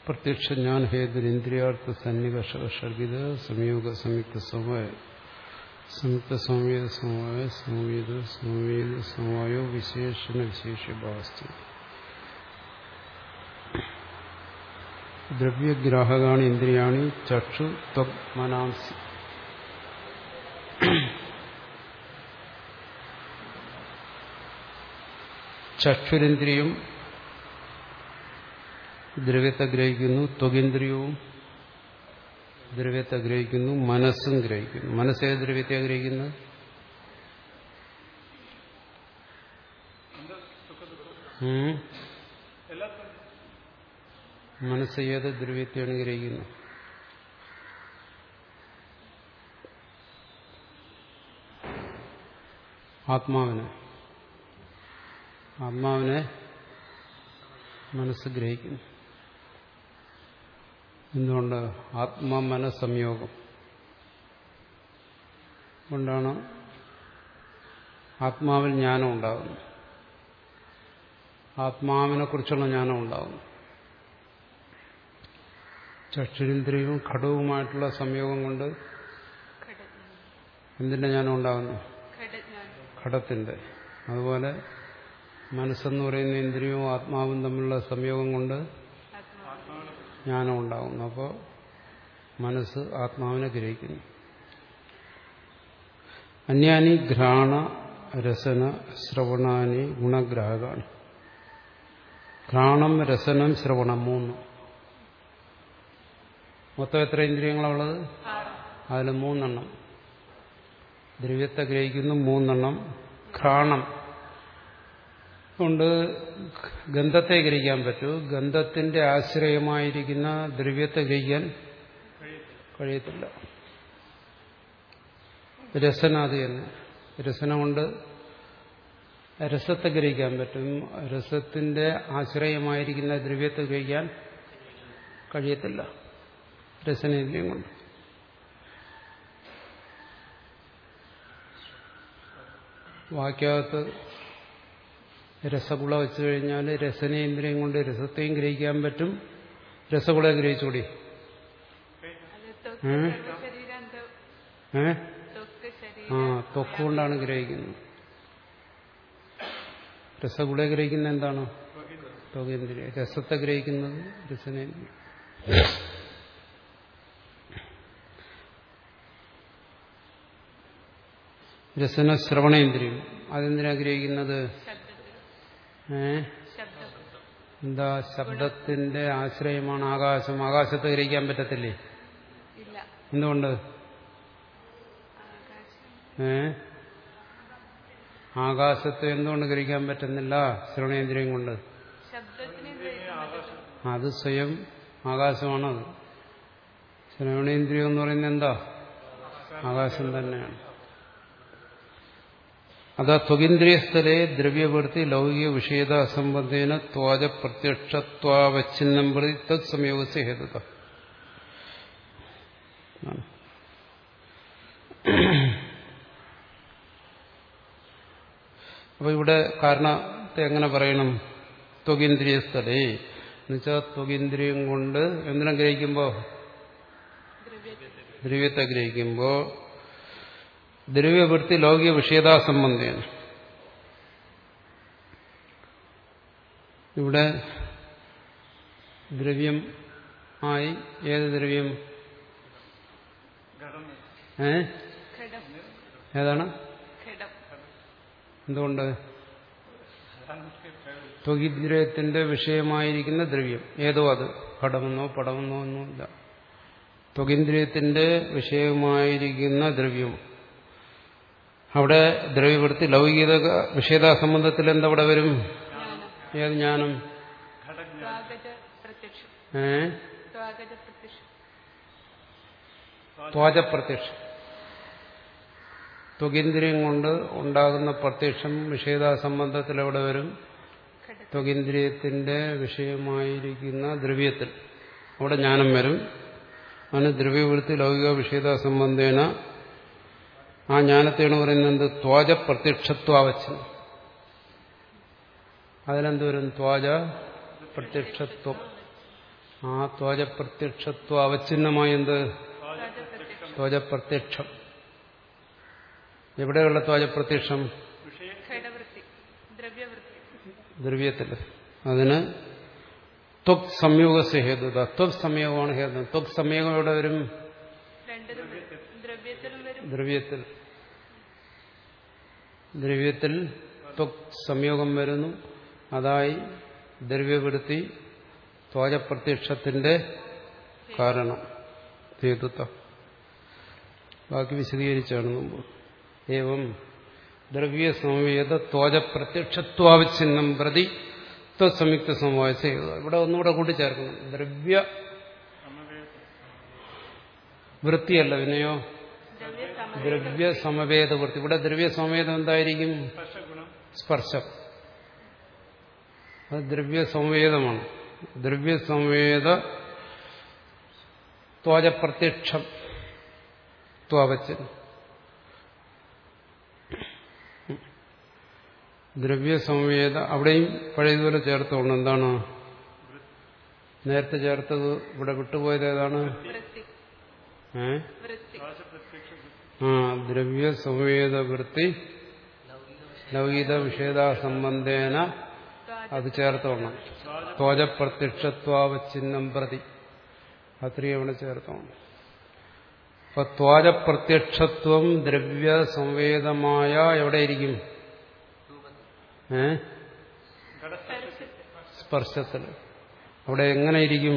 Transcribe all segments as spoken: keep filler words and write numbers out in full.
പ്രത്യക്ഷജ്ഞാന ഹേതുരിന്ദ്രിയാർത്ഥ സന്നികർഷക ഷർഗിത സംയോഗ സംയുക്ത സമവായ സംയുക്ത സമവേദ സമവായ സമവേദ സമവേദ സമവായോ വിശേഷണ വിശേഷഭാവസ്ഥ ദ്രവ്യഗ്രാഹകാണി ഇന്ദ്രിയാണി ചക്ഷു ത്വക് മനാംസി. ചക്ഷുരിന്ദ്രിയം ദ്രവ്യത്തെ ഗ്രഹിക്കുന്നു, ത്വകിന്ദ്രിയവും ദ്രവ്യത്തെ ഗ്രഹിക്കുന്നു, മനസ്സും ഗ്രഹിക്കുന്നു. മനസ്സേ ദ്രവ്യത്തെ ഗ്രഹിക്കുന്നത് മനസ്സ് ഏത് ദ്രവ്യത്തെയാണ് ഗ്രഹിക്കുന്നത്? ആത്മാവിനെ ആത്മാവിനെ മനസ്സ് ഗ്രഹിക്കുന്നു. എന്തുകൊണ്ട്? ആത്മാമനസംയോഗം കൊണ്ടാണ് ആത്മാവിൽ ജ്ഞാനം ഉണ്ടാകുന്നത്. ആത്മാവിനെ കുറിച്ചുള്ള ജ്ഞാനം ഉണ്ടാകുന്നു. ചക്ഷുരിന്ദ്രിയവും ഘടവുമായിട്ടുള്ള സംയോഗം കൊണ്ട് എന്തിന്റെ ജ്ഞാനം ഉണ്ടാകുന്നു? ഘടത്തിന്റെ. അതുപോലെ മനസ്സെന്ന് പറയുന്ന ഇന്ദ്രിയവും ആത്മാവും തമ്മിലുള്ള സംയോഗം കൊണ്ട് ജ്ഞാനം ഉണ്ടാകുന്നു. അപ്പോൾ മനസ്സ് ആത്മാവിനെ ഗ്രഹിക്കുന്നു. അന്യാനി ഘ്രാണ രസന ശ്രവണാനി ഗുണഗ്രാഹകാണ്. ഘ്രാണം, രസനം, ശ്രവണം മൂന്ന്. മൊത്തം എത്ര ഇന്ദ്രിയങ്ങളുള്ളത്? അതിൽ മൂന്നെണ്ണം ദ്രവ്യത്തെ ഗ്രഹിക്കുന്നു, മൂന്നെണ്ണം. ഘ്രാണം കൊണ്ട് ഗന്ധത്തെ ഗ്രഹിക്കാൻ പറ്റൂ. ഗന്ധത്തിന്റെ ആശ്രയമായിരിക്കുന്ന ദ്രവ്യത്തെ ഗ്രഹിക്കാൻ കഴിയത്തില്ല. രസനാദി തന്നെ. രസന കൊണ്ട് രസത്തെ ഗ്രഹിക്കാൻ പറ്റും. രസത്തിന്റെ ആശ്രയമായിരിക്കുന്ന ദ്രവ്യത്തെ ഗ്രഹിക്കാൻ കഴിയത്തില്ല രസനേന്ദ്രിയം കൊണ്ട്. വാക്യകത്ത് രസഗുള വെച്ചു കഴിഞ്ഞാൽ രസനേന്ദ്രിയം കൊണ്ട് രസത്തെയും ഗ്രഹിക്കാൻ പറ്റും, രസഗുള ഗ്രഹിച്ചുകൂടി? ഏ ആ ത്വക്കുകൊണ്ടാണ് ഗ്രഹിക്കുന്നത്. രസഗുള ഗ്രഹിക്കുന്ന എന്താണ്? ത്വകേന്ദ്രിയം. രസത്തെ ഗ്രഹിക്കുന്നത് രസനേന്ദ്രിയം. രസന ശ്രവണേന്ദ്രിയം അതെന്തിനാ ഗ്രഹിക്കുന്നത്? ഏ എന്താ? ശബ്ദത്തിന്റെ ആശ്രയമാണ് ആകാശം. ആകാശത്തെ ഗ്രഹിക്കാൻ പറ്റത്തില്ലേ? എന്തുകൊണ്ട്? ഏ ആകാശത്തെ എന്തുകൊണ്ട് ഗ്രഹിക്കാൻ പറ്റുന്നില്ല? ശ്രവണേന്ദ്രിയം കൊണ്ട്. അത് സ്വയം ആകാശമാണത്. ശ്രവണേന്ദ്രിയം എന്ന് പറയുന്നത് എന്താ? ആകാശം തന്നെയാണ്. അതാ ത്വകിന്ദ്രിയസ്ഥലേ ദ്രവ്യവൃത്തി ലൗകിക വിഷയത അസംബന്ധേന ത്വാജ പ്രത്യക്ഷത്വാവച്ഛിന്നം പ്രതി തത് സംയോഗസ്യ ഹേതുത. അപ്പൊ ഇവിടെ കാരണത്തെ എങ്ങനെ പറയണം? ത്വകിന്ദ്രിയസ്ഥലേ എന്നുവെച്ചാൽ ത്വകിന്ദ്രിയം കൊണ്ട് എന്തിനെ ഗ്രഹിക്കുമ്പോ? ദ്രവ്യത്തെ ഗ്രഹിക്കുമ്പോ ദ്രവ്യവൃത്തി ലൗകിക വിഷയതാസംബന്ധേന. ഇവിടെ ദ്രവ്യം ആയി ഏത് ദ്രവ്യം? ഏ ഏതാണ്? എന്തുകൊണ്ട്? ത്വകിന്ദ്രിയത്തിന്റെ വിഷയമായിരിക്കുന്ന ദ്രവ്യം ഏതോ അത്. ഘടമെന്നോ പടമെന്നോ ഒന്നുമില്ല. ത്വകിന്ദ്രിയത്തിന്റെ വിഷയമായിരിക്കുന്ന ദ്രവ്യം. അവിടെ ദ്രവ്യവൃത്തി ലൗകിക വിഷയതാ സംബന്ധത്തിൽ എന്തവിടെ വരും? ഏത് ജ്ഞാനം? ഏ ത്വാജപ്രത്യക്ഷം. ത്വകിന്ദ്രിയം കൊണ്ട് ഉണ്ടാകുന്ന പ്രത്യക്ഷം വിഷയതാ സംബന്ധത്തിൽ എവിടെ വരും? ത്വകിന്ദ്രിയത്തിന്റെ വിഷയമായിരിക്കുന്ന ദ്രവ്യത്തിൽ അവിടെ ജ്ഞാനം വരും. അതിന് ദ്രവ്യവൃത്തി ലൗകിക വിഷയതാ സംബന്ധേന ആ ജ്ഞാനത്തെയാണ് പറയുന്നത് ത്വാജ പ്രത്യക്ഷത്വാവച്ഛനം. അതിലെന്ത് വരും? ത്വാജ പ്രത്യക്ഷത്വം. ആ ത്വജപ്രത്യക്ഷത്വ അവഛിന്നമായ എന്ത്? ത്വജപ്രത്യക്ഷം. എവിടെയുള്ള ത്വജപ്രത്യക്ഷം? ദ്രവ്യത്തിൽ. അതിന് ത്വക് സംയോഗസ്യ ഹേതുത. ത്വക് സംയോഗമാണ് ഹേതു. ത്വക് സംയോഗം എവിടെ വരും? ദ്രവ്യത്തിൽ. ദ്രവ്യത്തിൽ ത്വക് സംയോഗം വരുന്നു. അതായി ദ്രവ്യവൃത്തി ത്വജപ്രത്യക്ഷത്തിന്റെ കാരണം ഹേതുത്വം. ബാക്കി വിശദീകരിച്ചാണ് മുമ്പ്. ഏവം ദ്രവ്യസംവേദ ത്വജപ്രത്യക്ഷത്വാവച്ഛിന്നം പ്രതി ത്വസംയുക്ത സമവായ ചെയ്തത്. ഇവിടെ ഒന്നുകൂടെ കൂട്ടിച്ചേർക്കണം. ദ്രവ്യ വൃത്തിയല്ല, പിന്നെയോ ദ്രവ്യ സമവേദ വൃത്തി. ഇവിടെ ദ്രവ്യ സമവേദം എന്തായിരിക്കും? സ്പർശം. അത് ദ്രവ്യ സംവേദമാണ്. ദ്രവ്യ സംവേദ ത്വജപ്രത്യക്ഷം ത്വാവച്ഛൻ. ദ്രവ്യ സംവേദ അവിടെയും പഴയതുപോലെ ചേർത്തോണം. എന്താണ് നേരത്തെ ചേർത്തത്? ഇവിടെ വിട്ടുപോയത് ഏതാണ്? ഏ ആ ദ്രവ്യ സംവേദ വൃത്തി ലൗകിക വിഷേദ സംബന്ധേന അത് ചേർത്തോണം. ത്വജപ്രത്യക്ഷത്വാവച്ഛിന്നം പ്രതി അത്രയും അവിടെ ചേർത്തോണം. അപ്പൊ ത്വജപ്രത്യക്ഷത്വം ദ്രവ്യ സംവേദമായ എവിടെയിരിക്കും? ഏ സ്പർശത്തിൽ. അവിടെ എങ്ങനെയിരിക്കും?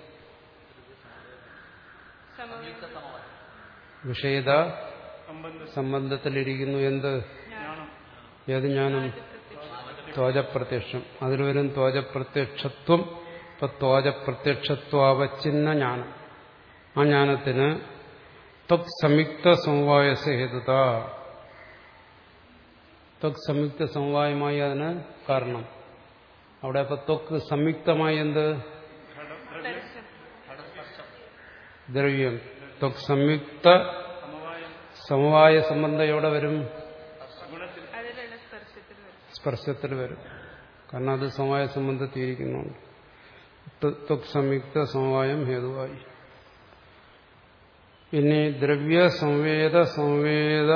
വിഷയത സംബന്ധത്തിലിരിക്കുന്നു. എന്ത്? ഏത് ജ്ഞാനം? ത്വജപ്രത്യക്ഷം. അതിൽ വരും ത്വജപ്രത്യക്ഷത്വം. ഇപ്പൊ ത്വജപ്രത്യക്ഷത്വാവച്ഛിന്ന ജ്ഞാനം. ആ ജ്ഞാനത്തിന് ത്വക് സംയുക്ത സമവായസ്യ ഹേതുത. ത്വക് സംയുക്ത സമവായമായി അതിന് കാരണം. അവിടെ ഇപ്പൊ ത്വക് സംയുക്തമായി എന്ത്? ദ്രവ്യം. ത്വക് സംയുക്ത സമവായ സംബന്ധം എവിടെ വരും? സ്പർശത്തിൽ വരും. കാരണം അത് സമവായ സംബന്ധത്തിയിരിക്കുന്നുണ്ട്. ത്വക് സംയുക്ത സമവായം ഹേതുവായി. പിന്നെ ദ്രവ്യ സംവേദ സംവേദ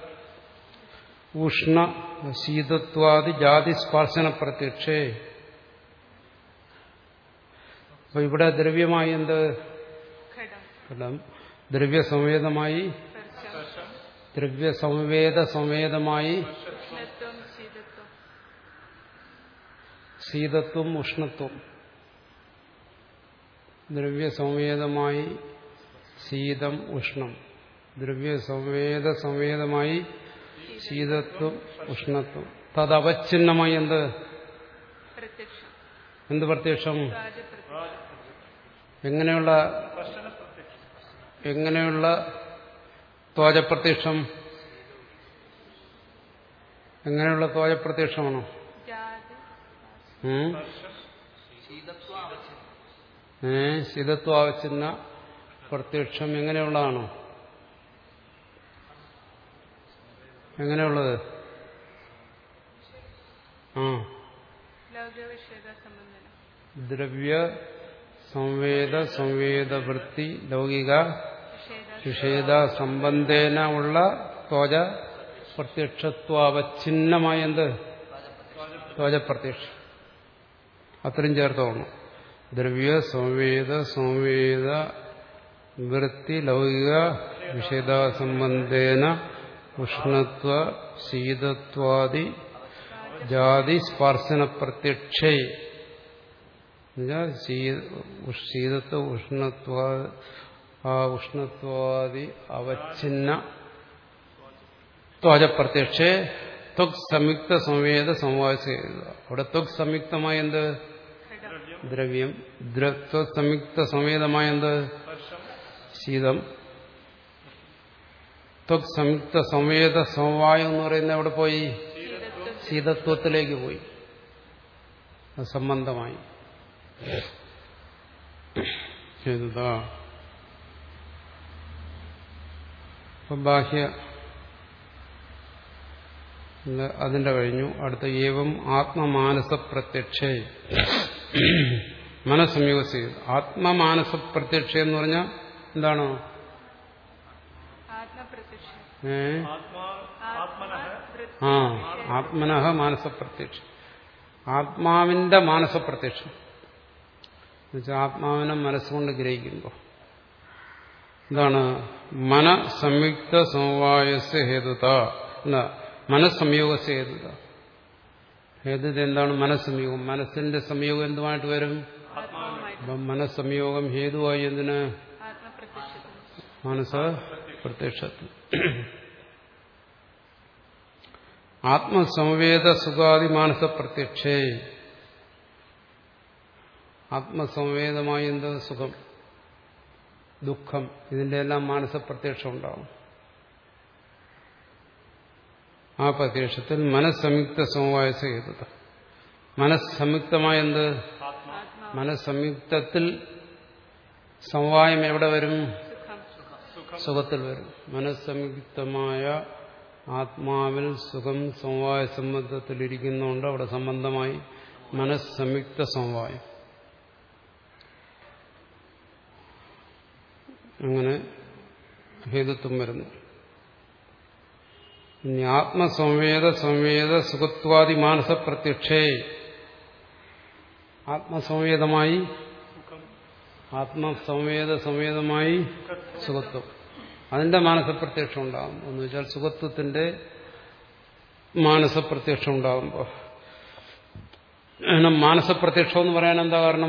ഉഷ്ണ ശീതത്വാദി ജാതി സ്പർശന പ്രത്യക്ഷേ. അപ്പൊ ഇവിടെ ദ്രവ്യമായി എന്ത്? ഘടം. ദ്രവ്യ സംവേദമായി ദ്രവ്യ സംവേദ സംവേദമായി ശീതത്വം ഉഷ്ണത്വം. ദ്രവ്യ സംവേദമായി ശീതം ഉഷ്ണം. ദ്രവ്യ സംവേദ സംവേദമായി ശീതത്വം ഉഷ്ണത്വം. തദവച്ഛിന്നമായി എന്ത്? എന്ത് പ്രത്യക്ഷം? എങ്ങനെയുള്ള എങ്ങനെയുള്ള ത്വജപ്രത്യക്ഷം? എങ്ങനെയുള്ള ത്വജപ്രത്യക്ഷമാണോ? ഏ ശീതത്വാവച്ഛിന്ന പ്രത്യക്ഷം എങ്ങനെയുള്ളതാണോ? എങ്ങനെയുള്ളത്? ആ ദ്രവ്യ സംവേദ സംവേദവൃത്തി ലൗകിക വിഷേദ സംബന്ധേന ഉള്ള ത്വജ പ്രത്യക്ഷത്വാവച്ഛിന്നമായ എന്ത്? ത്വജപ്രത്യക്ഷം. അത്രയും ചേർത്തോണം. ദ്രവ്യ സംവേദ സംവേദ വൃത്തി ലൗകിക വിഷേദ സംബന്ധേന ഉഷ്ണത്വ ശീതത്വാദി ജാതി സ്പർശന പ്രത്യക്ഷേ. ശീതത്വ ഉഷ്ണത്വ ആ ഉഷ്ണത്വാദി അവച്ഛിന്ന ത്വജപ്രത്യക്ഷേ ത്വക് സംയുക്ത സംവേദ സമവായ. അവിടെ ത്വക് സംയുക്തമായ എന്ത്? ദ്രവ്യം. ത്വക് സംയുക്ത സംവേദമായ എന്ത്? ശീതം. ത്വക് സംയുക്ത സംവേദ സമവായം എന്ന് പറയുന്നത് എവിടെ പോയി? ശീതത്വത്തിലേക്ക് പോയി. അത് സംബന്ധമായി. ബാഹ്യ അതിന്റെ കഴിഞ്ഞു. അടുത്ത ഏവം ആത്മമാനസ പ്രത്യക്ഷേ മനസ്സംയോഗസ് ആത്മമാനസ പ്രത്യക്ഷ എന്ന് പറഞ്ഞാൽ എന്താണോ? ഏ ആ ആത്മനഃ മാനസപ്രത്യക്ഷ, ആത്മാവിന്റെ മാനസപ്രത്യക്ഷം എന്നുവെച്ചാൽ ആത്മാവിനെ മനസ്സുകൊണ്ട് ഗ്രഹിക്കുമ്പോൾ എന്താണ്? മനസംയുക്ത സമവായസ്യ ഹേതുത, അല്ല മനസ്സംയോഗസ്യ ഹേതുത. ഹേതുത എന്താണ്? മനസ്സംയോഗം. മനസ്സിന്റെ സംയോഗം എന്തുമായിട്ട് വരും? അപ്പം മനസ്സംയോഗം ഹേതുവായി എന്തിന്? മാനസ പ്രത്യക്ഷത്തിൽ. ആത്മസംവേദ സുഖാദി മാനസ പ്രത്യക്ഷേ, ആത്മസംവേദമായി എന്ത്? സുഖം, ദുഃഖം, ഇതിന്റെ എല്ലാം മാനസപ്രത്യക്ഷം ഉണ്ടാവും. ആ പ്രത്യക്ഷത്തിൽ മനസ്സംയുക്ത സമവായ ഹേതുത. മനസ്സംയുക്തമായ എന്ത്? മനസ്സംയുക്തത്തിൽ സമവായം എവിടെ വരും? സുഖത്തിൽ വരും. മനസ്സംയുക്തമായ ആത്മാവിൽ സുഖം സമവായ സംബന്ധത്തിലിരിക്കുന്നുണ്ട്. അവിടെ സംബന്ധമായി മനസ്സംയുക്ത സമവായം. അങ്ങനെ ഹേതുത്വം വരുന്നു. ഇനി ആത്മസംവേദ സംവേദ സുഖത്വാദി മാനസ പ്രത്യക്ഷേ, ആത്മസംവേദമായി ആത്മസംവേദ സംവേദമായി സുഖത്വം, അതിന്റെ മാനസപ്രത്യക്ഷം ഉണ്ടാകും. എന്ന് വെച്ചാൽ സുഖത്വത്തിന്റെ മാനസപ്രത്യക്ഷം ഉണ്ടാകുമ്പോൾ മാനസപ്രത്യക്ഷം എന്ന് പറയാൻ എന്താ കാരണം?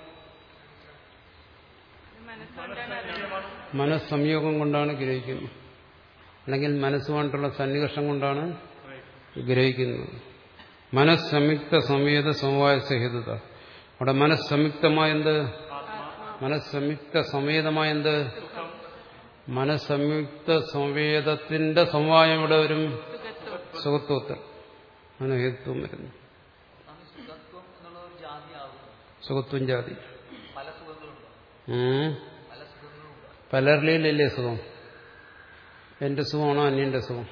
മനസ്സംയോഗം കൊണ്ടാണ് ഗ്രഹിക്കുന്നത്, അല്ലെങ്കിൽ മനസ്സുമായിട്ടുള്ള സന്നികർഷം കൊണ്ടാണ് ഗ്രഹിക്കുന്നത്. മനസ്സംയുക്ത സംവേദ സമവായ സഹിതത. അവിടെ മനസ്സംയുക്തമായെന്ത്? മനസ്സംയുക്ത സംവേദമായെന്ത്? മനസ്സംയുക്ത സംവേദത്തിന്റെ സമവായം ഇവിടെ വരും സുഖത്വത്തിൽ. അങ്ങനെ ഹേതുത്വം വരുന്നു. സുഖത്വം ജാതി പലരിലല്ലേ സുഖം? എന്റെ സുഖമാണോ അന്യന്റെ സുഖം?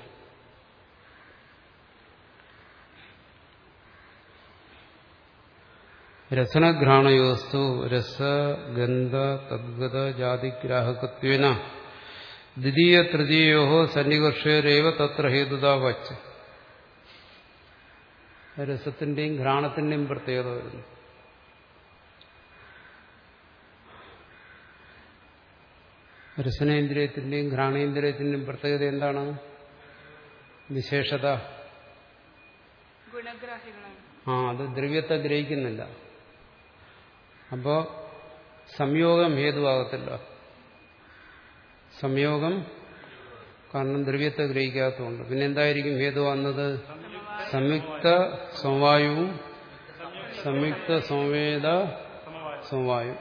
രസനഘ്രാണയോസ്തു രസഗന്ധ തദ്ഗത ജാതിഗ്രാഹകത്വേന ദ്വിതീയ തൃതീയോ സന്നികർഷേരേവ തത്ര ഹേതുതാ വച്ച്. രസത്തിന്റെയും ഘ്രാണത്തിന്റെയും പ്രത്യേകത വരുന്നു. രസനേന്ദ്രിയത്തിന്റെയും ഘ്രാണേന്ദ്രിയത്തിന്റെയും പ്രത്യേകത എന്താണ്? വിശേഷത. ആ അത് ദ്രവ്യത്തെ ഗ്രഹിക്കുന്നില്ല. അപ്പോ സംയോഗം ഹേതുവാകത്തില്ല. സംയോഗം കാരണം ദ്രവ്യത്തെ ഗ്രഹിക്കാത്തതുകൊണ്ട്. പിന്നെ എന്തായിരിക്കും ഹേതു വന്നത്? സംയുക്ത സമവായുവും സംയുക്ത സംവേദ സമവായു.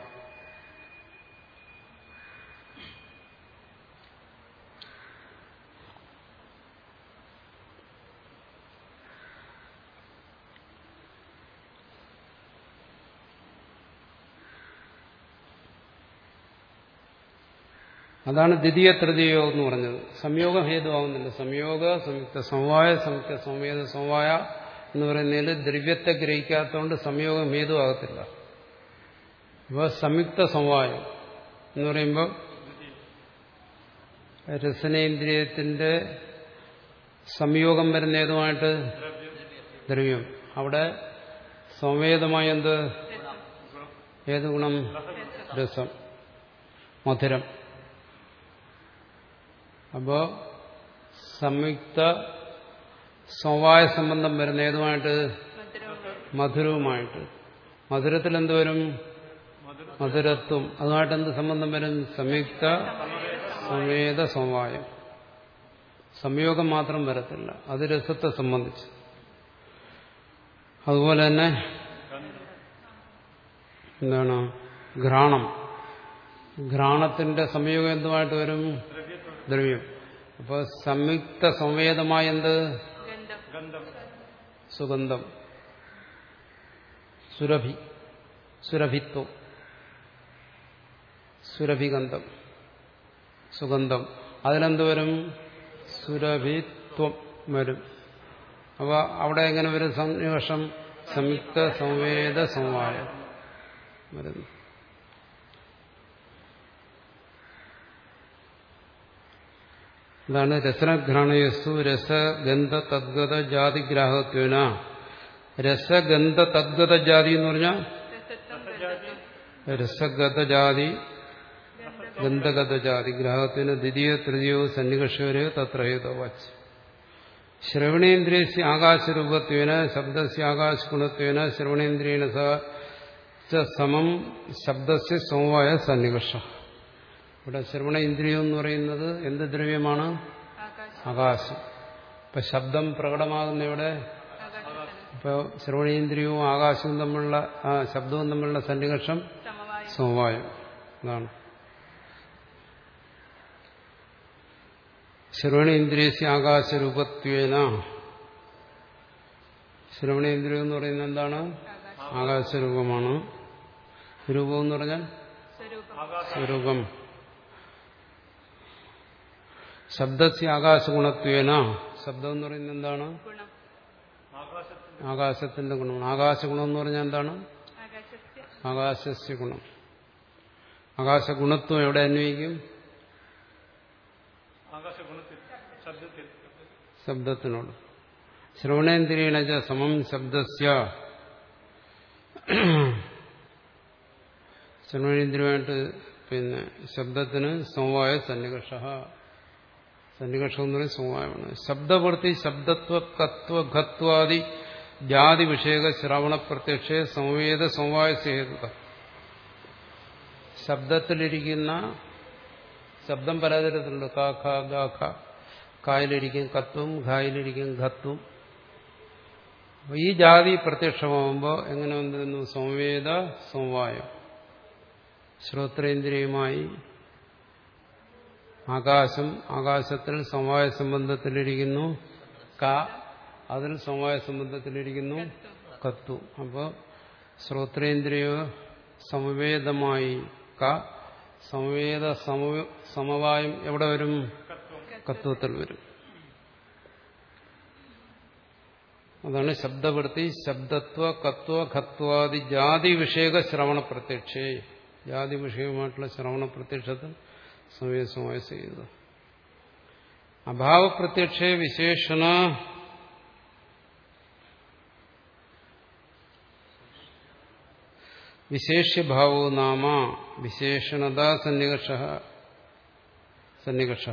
അതാണ് ദ്വിതീയ തൃതീയോ എന്ന് പറഞ്ഞത്. സംയോഗം ഹേതുവാകുന്നില്ല. സംയോഗ സംയുക്ത സമവായ സംയുക്ത സംവേദ സമവായ എന്ന് പറയുന്നതിൽ ദ്രവ്യത്തെ ഗ്രഹിക്കാത്തതുകൊണ്ട് സംയോഗം ഹേതുവാകത്തില്ല. അപ്പോൾ സംയുക്ത സമവായം എന്ന് പറയുമ്പോൾ രസനേന്ദ്രിയത്തിന്റെ സംയോഗം വരുന്ന ഏതുമായിട്ട്? ദ്രവ്യം. അവിടെ സംവേദമായ എന്ത്? ഏത് ഗുണം? രസം, മധുരം. അപ്പോ സംയുക്ത സമവായ സംബന്ധം വരുന്ന ഏതുമായിട്ട്? മധുരവുമായിട്ട്. മധുരത്തിൽ എന്തുവരും? മധുരത്വം. അതുമായിട്ട് എന്ത് സംബന്ധം വരും? സംയുക്ത സംവേദ സമവായം. സംയോഗം മാത്രം വരത്തില്ല, അത് രസത്തെ സംബന്ധിച്ച്. അതുപോലെ തന്നെ എന്താണ്? ഘ്രാണം. ഘ്രാണത്തിന്റെ സംയോഗം എന്തുമായിട്ട് വരും? ദ്രവ്യം. അപ്പോൾ സംയുക്ത സംവേദമായ എന്ത്? സുഗന്ധം, സുരഭി, സുരഭിത്വം, സുരഭിഗന്ധം, സുഗന്ധം. അതിലെന്ത് വരും? സുരഭിത്വം വരും. അപ്പോൾ അവിടെ എങ്ങനെ വരും സന്നിവേഷം? സംയുക്ത സംവേദ സമവായം. വരുന്നു. അതാണ് രസനഘ്രാണയസ്തു രസഗന്ധ തദ്ഗത ജാതിഗ്രാഹത്വേന. രസഗന്ധ തദ്ഗത ജാതി എന്ന് പറഞ്ഞാൽ രസഗത ജാതി ഗന്ധഗത ജാതി ഗ്രാഹത്തിന് ദ്വിതീയ തൃതീയോ സന്നികർഷവരെയോ തത്ര ഹേതോ വാച്ച്. ശ്രവണേന്ദ്രിയസ്യ ആകാശരൂപത്വേന ശബ്ദസ്യ ആകാശഗുണത്വേന ശ്രവണേന്ദ്രിയേണ സ സമം ശബ്ദസ്യ സമവായ സന്നികർഷ. ഇവിടെ ശ്രവണേന്ദ്രിയം എന്ന് പറയുന്നത് എന്ത് ദ്രവ്യമാണ്? ആകാശം. ഇപ്പൊ ശബ്ദം പ്രകടമാകുന്ന ഇവിടെ ഇപ്പോൾ ശ്രവണേന്ദ്രിയവും ആകാശവും തമ്മിലുള്ള ആ ശബ്ദവും തമ്മിലുള്ള സന്നികർഷം സമവായം. അതാണ് ശ്രവണേന്ദ്രിയസ്യ ആകാശരൂപത്വേന. ശ്രവണേന്ദ്രിയം എന്ന് പറയുന്നത് എന്താണ്? ആകാശരൂപമാണ്. രൂപം എന്ന് പറഞ്ഞാൽ സ്വരൂപം. ശബ്ദസ്യ ആകാശഗുണത്വേന. ശബ്ദം എന്ന് പറയുന്നത് എന്താണ്? ആകാശത്തിന്റെ ഗുണമാണ്. ആകാശഗുണം എന്ന് പറഞ്ഞാൽ എന്താണ്? ആകാശസ്യ ഗുണം. ആകാശഗുണത്വം എവിടെ അന്വയിക്കും? ശബ്ദത്തിനോട്. ശ്രവണേന്ദ്രിയേണ ച സമം ശബ്ദസ്യ. ശ്രവണേന്ദ്രിയമായിട്ട് പിന്നെ ശബ്ദത്തിന് സമവായ സന്നികർഷ. സന്നികർഷം എന്ന് പറയുന്നത് സമവായമാണ്. ശബ്ദവൃത്തി ശബ്ദത്വ കത്വ ഘത്വാദി ജാതി വിഷയക ശ്രവണ പ്രത്യക്ഷ സംവേദ സമവായ സേതുക. ശബ്ദത്തിലിരിക്കുന്ന ശബ്ദം പലതരത്തിലുണ്ട്. കാ ഖ ഗ ഖ. കായിലിരിക്കും കത്വം, ഘായിലിരിക്കും ഘത്വം. ഈ ജാതി പ്രത്യക്ഷമാകുമ്പോൾ എങ്ങനെ വന്നിരുന്നു? സംവേദ സമവായം. ശ്രോത്രേന്ദ്രിയമായി ആകാശം, ആകാശത്തിൽ സമവായ സംബന്ധത്തിലിരിക്കുന്നു ക, അതിൽ സമവായ സംബന്ധത്തിലിരിക്കുന്നു കത്വം. അപ്പോൾ ശ്രോത്രേന്ദ്രിയ സമവേദമായി ക, സമവേദ സമവായം എവിടെ വരും? കത്വത്തിൽ വരും. അതാണ് ശബ്ദവൃത്തി ശബ്ദത്വ കത്വ ഘത്വാദി ജാതി വിഷയക ശ്രവണ പ്രത്യക്ഷേ. ജാതി വിഷയമായിട്ടുള്ള ശ്രവണ പ്രത്യക്ഷത്തിൽ സമയസമായ ചെയ്യുക. അഭാവപ്രത്യക്ഷേ വിശേഷണ വിശേഷ്യഭാവോ നാമ വിശേഷണതാ സന്നികർഷ. സന്നികർഷ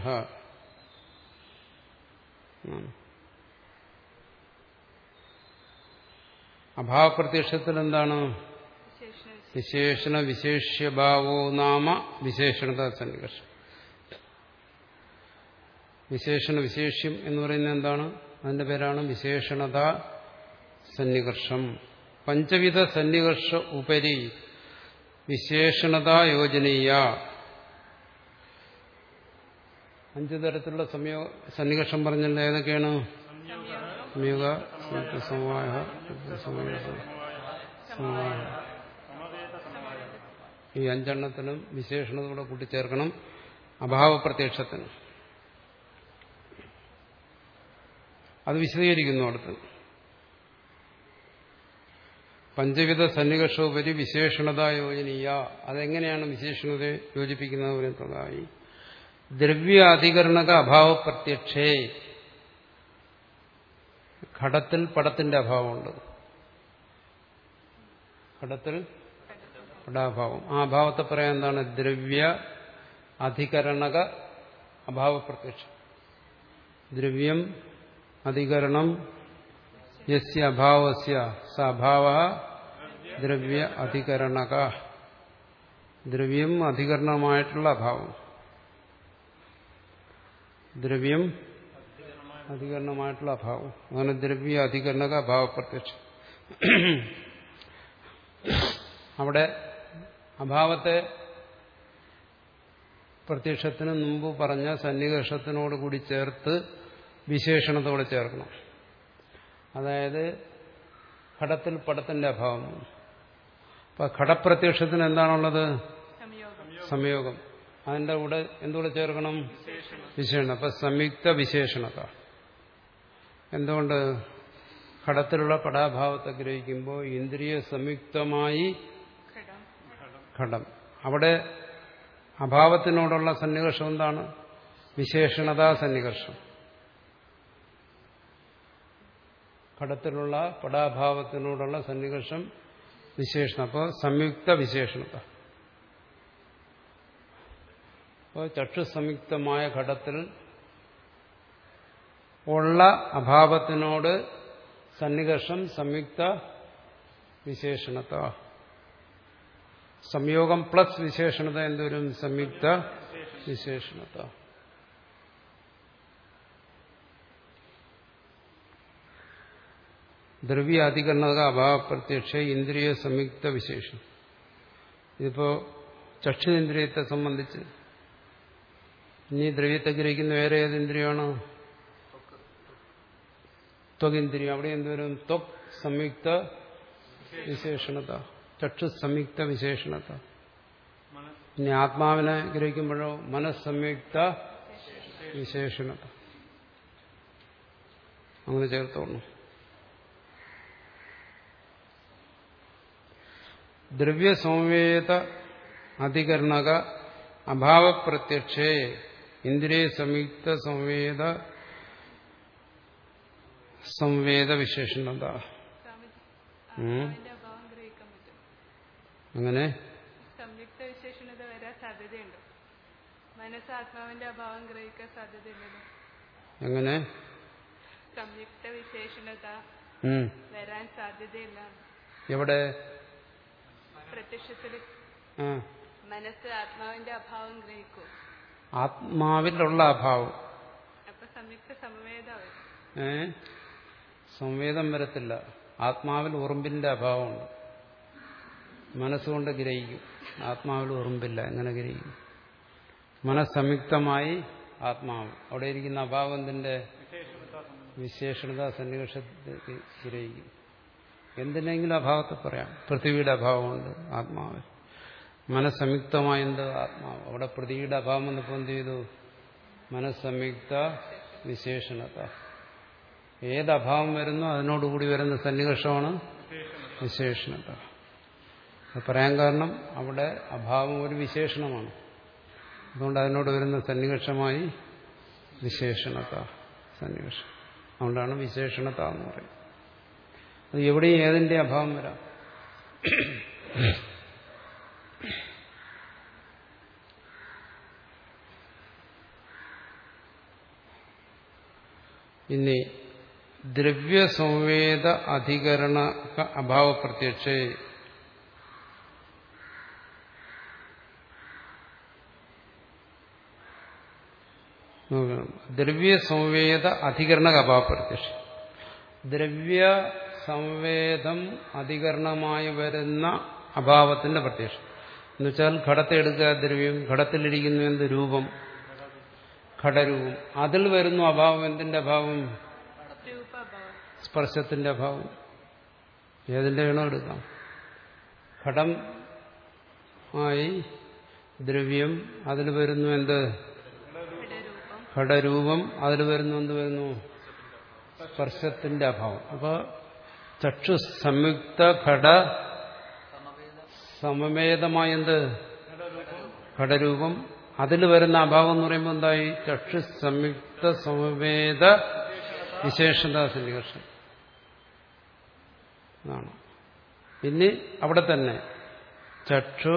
അഭാവപ്രത്യക്ഷത്തിൽ എന്താണ്? വിശേഷണ വിശേഷ്യഭാവോ നാമ വിശേഷണത സന്നികർഷം. വിശേഷണ വിശേഷ്യം എന്ന് പറയുന്നത് എന്താണ്? അതിന്റെ പേരാണ് വിശേഷണത സന്നികർഷം. പഞ്ചവിധ സന്നികർഷ ഉപരി വിശേഷണത യോജനീയ. അഞ്ചു തരത്തിലുള്ള സംയോഗ സന്നികർഷം പറഞ്ഞല്ലോ. ഏതൊക്കെയാണ്? സംയോഗ, സമവായ, സമവായ. ഈ അഞ്ചെണ്ണത്തിനും വിശേഷണത്തോടെ കൂട്ടിച്ചേർക്കണം. അഭാവപ്രത്യക്ഷത്തിന് അത് വിശദീകരിക്കുന്നു അടുത്ത്. പഞ്ചവിധ സന്നികർഷോപരി വിശേഷണത യോജനീയ. അതെങ്ങനെയാണ് വിശേഷണതയെ യോജിപ്പിക്കുന്നതിന് പ്രകാരം ദ്രവ്യ അധികരണക അഭാവപ്രത്യക്ഷേ. ഘടത്തിൽ പടത്തിന്റെ അഭാവമുണ്ട്. ഘടത്തിൽ പടാഭാവം. ആ അഭാവത്തെ പറയാൻ എന്താണ്? ദ്രവ്യ അധികരണക അഭാവപ്രത്യക്ഷം. ദ്രവ്യം അധികരണം യസ്യ അഭാവസ്യ സ അഭാവ ദ്രവ്യ അധികരണക. ദ്രവ്യം അധികരണമായിട്ടുള്ള അഭാവം. ദ്രവ്യം അധികരണമായിട്ടുള്ള അഭാവം. അങ്ങനെ ദ്രവ്യ അധികരണക അഭാവപ്രത്യക്ഷം. അവിടെ അഭാവത്തെ പ്രത്യക്ഷത്തിന് മുമ്പ് പറഞ്ഞ സന്നികർഷത്തിനോട് കൂടി ചേർത്ത് വിശേഷണത്തോടെ ചേർക്കണം. അതായത് ഘടത്തിൽ പടത്തിന്റെ അഭാവം. അപ്പൊ ഘടപ്രത്യക്ഷത്തിന് എന്താണുള്ളത്? സംയോഗം. അതിന്റെ കൂടെ എന്തുകൂടെ ചേർക്കണം? വിശേഷണം. അപ്പൊ സംയുക്ത വിശേഷണത. എന്തുകൊണ്ട്? ഘടത്തിലുള്ള പടാഭാവത്തെ ഗ്രഹിക്കുമ്പോൾ ഇന്ദ്രിയ സംയുക്തമായി ഘടം. അവിടെ അഭാവത്തിനോടുള്ള സന്നികർഷം എന്താണ്? വിശേഷണതാ സന്നികർഷം. ഘടത്തിലുള്ള പടാഭാവത്തിനോടുള്ള സന്നികർഷം വിശേഷണം. അപ്പോൾ സംയുക്ത വിശേഷണത. അപ്പോൾ ചക്ഷുസംയുക്തമായ ഘടത്തിൽ ഉള്ള അഭാവത്തിനോട് സന്നികർഷം സംയുക്ത വിശേഷണത. സംയോഗം പ്ലസ് വിശേഷണത എന്തൊരും? സംയുക്ത വിശേഷണത. ദ്രവ്യാധികരണക അഭാവ പ്രത്യക്ഷ ഇന്ദ്രിയ സംയുക്ത വിശേഷം. ഇതിപ്പോ ചക്ഷുന്ദ്രിയത്തെ സംബന്ധിച്ച് ഇനി ദ്രവ്യത്തെ ഗ്രഹിക്കുന്ന വേറെ ഏത് ഇന്ദ്രിയമാണ്? ത്വകിന്ദ്രിയം. അവിടെ എന്തുവരും? ത്വക് സംയുക്ത വിശേഷണത, ചക്ഷു സംയുക്ത വിശേഷണത. ഇനി ആത്മാവിനെ ഗ്രഹിക്കുമ്പോഴോ മനസ് സംയുക്ത വിശേഷണത. അങ്ങനെ ചേർത്തോളൂ. ദ്രവ്യസംവേദ അധികരണക അഭാവപ്രത്യക്ഷേ ഇന്ദ്രിയ സംയുക്ത സംവേദ സംവേദ വിശേഷണത. അങ്ങനെ സംയുക്ത വിശേഷണത വരാൻ സാധ്യതയുണ്ട്. മനസ്സ് ആത്മാവിന്റെ അഭാവം ഗ്രഹിക്കാൻ സാധ്യതയുണ്ടല്ലോ. എങ്ങനെ സംയുക്ത വിശേഷണത വരാൻ സാധ്യതയില്ല? എവിടെ? പ്രത്യക്ഷത്തിൽ മനസ്സ് ആത്മാവിന്റെ അഭാവം ഗ്രഹിക്കും. ആത്മാവിലുള്ള അഭാവം. അപ്പൊ സംയുക്ത സംവേദം. ഏ സംവേദം വരത്തില്ല. ആത്മാവിൽ ഉറുമ്പിന്റെ അഭാവമുണ്ട്. മനസ്സുകൊണ്ട് ഗ്രഹിക്കും. ആത്മാവിൽ ഉറുമ്പില്ല. എങ്ങനെ ഗ്രഹിക്കും? മനസ്സംയുക്തമായി ആത്മാവ്. അവിടെ ഇരിക്കുന്ന അഭാവം എന്തിന്റെ? വിശേഷണത സന്നിവേഷത്തെ ഗ്രഹിക്കും. എന്തിനെങ്കിലും അഭാവത്തെ പറയാം. പൃഥ്വിയുടെ അഭാവമുണ്ട് ആത്മാവിൽ. മനസ്സംയുക്തമായ എന്ത്? ആത്മാവ്. അവിടെ പൃഥ്വിയുടെ അഭാവം വന്നപ്പോൾ എന്ത് ചെയ്തു? മനസ്സംയുക്ത വിശേഷണത. ഏതഭാവം വരുന്നോ അതിനോടുകൂടി വരുന്ന സന്നിവേഷമാണ് വിശേഷണത. അത് പറയാൻ കാരണം അവിടെ അഭാവം ഒരു വിശേഷണമാണ്. അതുകൊണ്ട് അതിനോട് വരുന്ന സന്നിവേഷമായി വിശേഷണത സന്നിവേഷം. അതുകൊണ്ടാണ് വിശേഷണത എന്ന് പറയുന്നത്. അത് എവിടെയും ഏതിന്റെ അഭാവം വരാം. ഇനി ദ്രവ്യസംവേദ അധികരണ അഭാവ പ്രത്യക്ഷേ ദ്രവ്യസംവേദ അധികരണ അഭാവ പ്രത്യക്ഷ. ദ്രവ്യ സംവേദം അധികരണമായി വരുന്ന അഭാവത്തിന്റെ പ്രത്യക്ഷം എന്നുവെച്ചാൽ ഘടത്തെ എടുക്കുക. ദ്രവ്യം ഘടത്തിലിരിക്കുന്നു എന്ത്? രൂപം, ഘടരൂപം. അതിൽ വരുന്നു അഭാവം. എന്തിന്റെ അഭാവം? സ്പർശത്തിന്റെ അഭാവം. ഏതിന്റെ വേണോ എടുക്കാം. ഘടം ആയി ദ്രവ്യം, അതിൽ വരുന്നു എന്ത്? ഘടരൂപം. അതിൽ വരുന്നു എന്ത് വരുന്നു? സ്പർശത്തിന്റെ അഭാവം. അപ്പൊ ചക്ഷു സംയുക്ത ഘട സമവേദമായ എന്ത്? ഘടരൂപം. അതിൽ വരുന്ന അഭാവം എന്ന് പറയുമ്പോൾ എന്തായി? ചക്ഷു സംയുക്ത സമവേദ വിശേഷത സന്നികർഷം ആണ്. ഇനി അവിടെ തന്നെ ചക്ഷു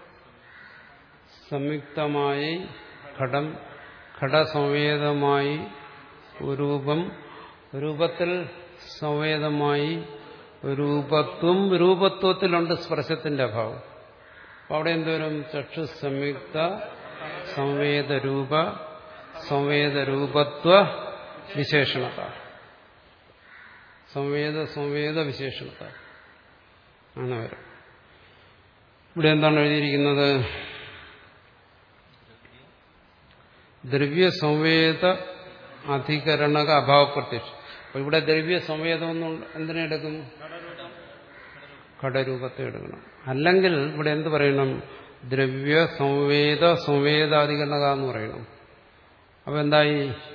സംയുക്തമായി ഘടം, ഘടസംവേദമായി രൂപം, രൂപത്തിൽ സംവേദമായി രൂപത്വം, രൂപത്വത്തിലുണ്ട് സ്പർശത്തിന്റെ അഭാവം. അപ്പൊ അവിടെ എന്തോരും? ചക്ഷു സംയുക്ത സംവേദരൂപ സംവേദരൂപത്വ വിശേഷണത. സംവേദ സംവേദ വിശേഷണത ആണ് വരും. ഇവിടെ എന്താണ് എഴുതിയിരിക്കുന്നത്? ദ്രവ്യസംവേദ അധികരണക അഭാവ പ്രത്യക്ഷ. അപ്പൊ ഇവിടെ ദ്രവ്യ സംവേദം ഒന്നും എന്തിനെടുക്കും? ഘടരൂപത്തെ എടുക്കണം. അല്ലെങ്കിൽ ഇവിടെ എന്ത് പറയണം? ദ്രവ്യ സംവേദ സംവേദാധികരണക എന്ന് പറയണം. അപ്പൊ എന്തായി?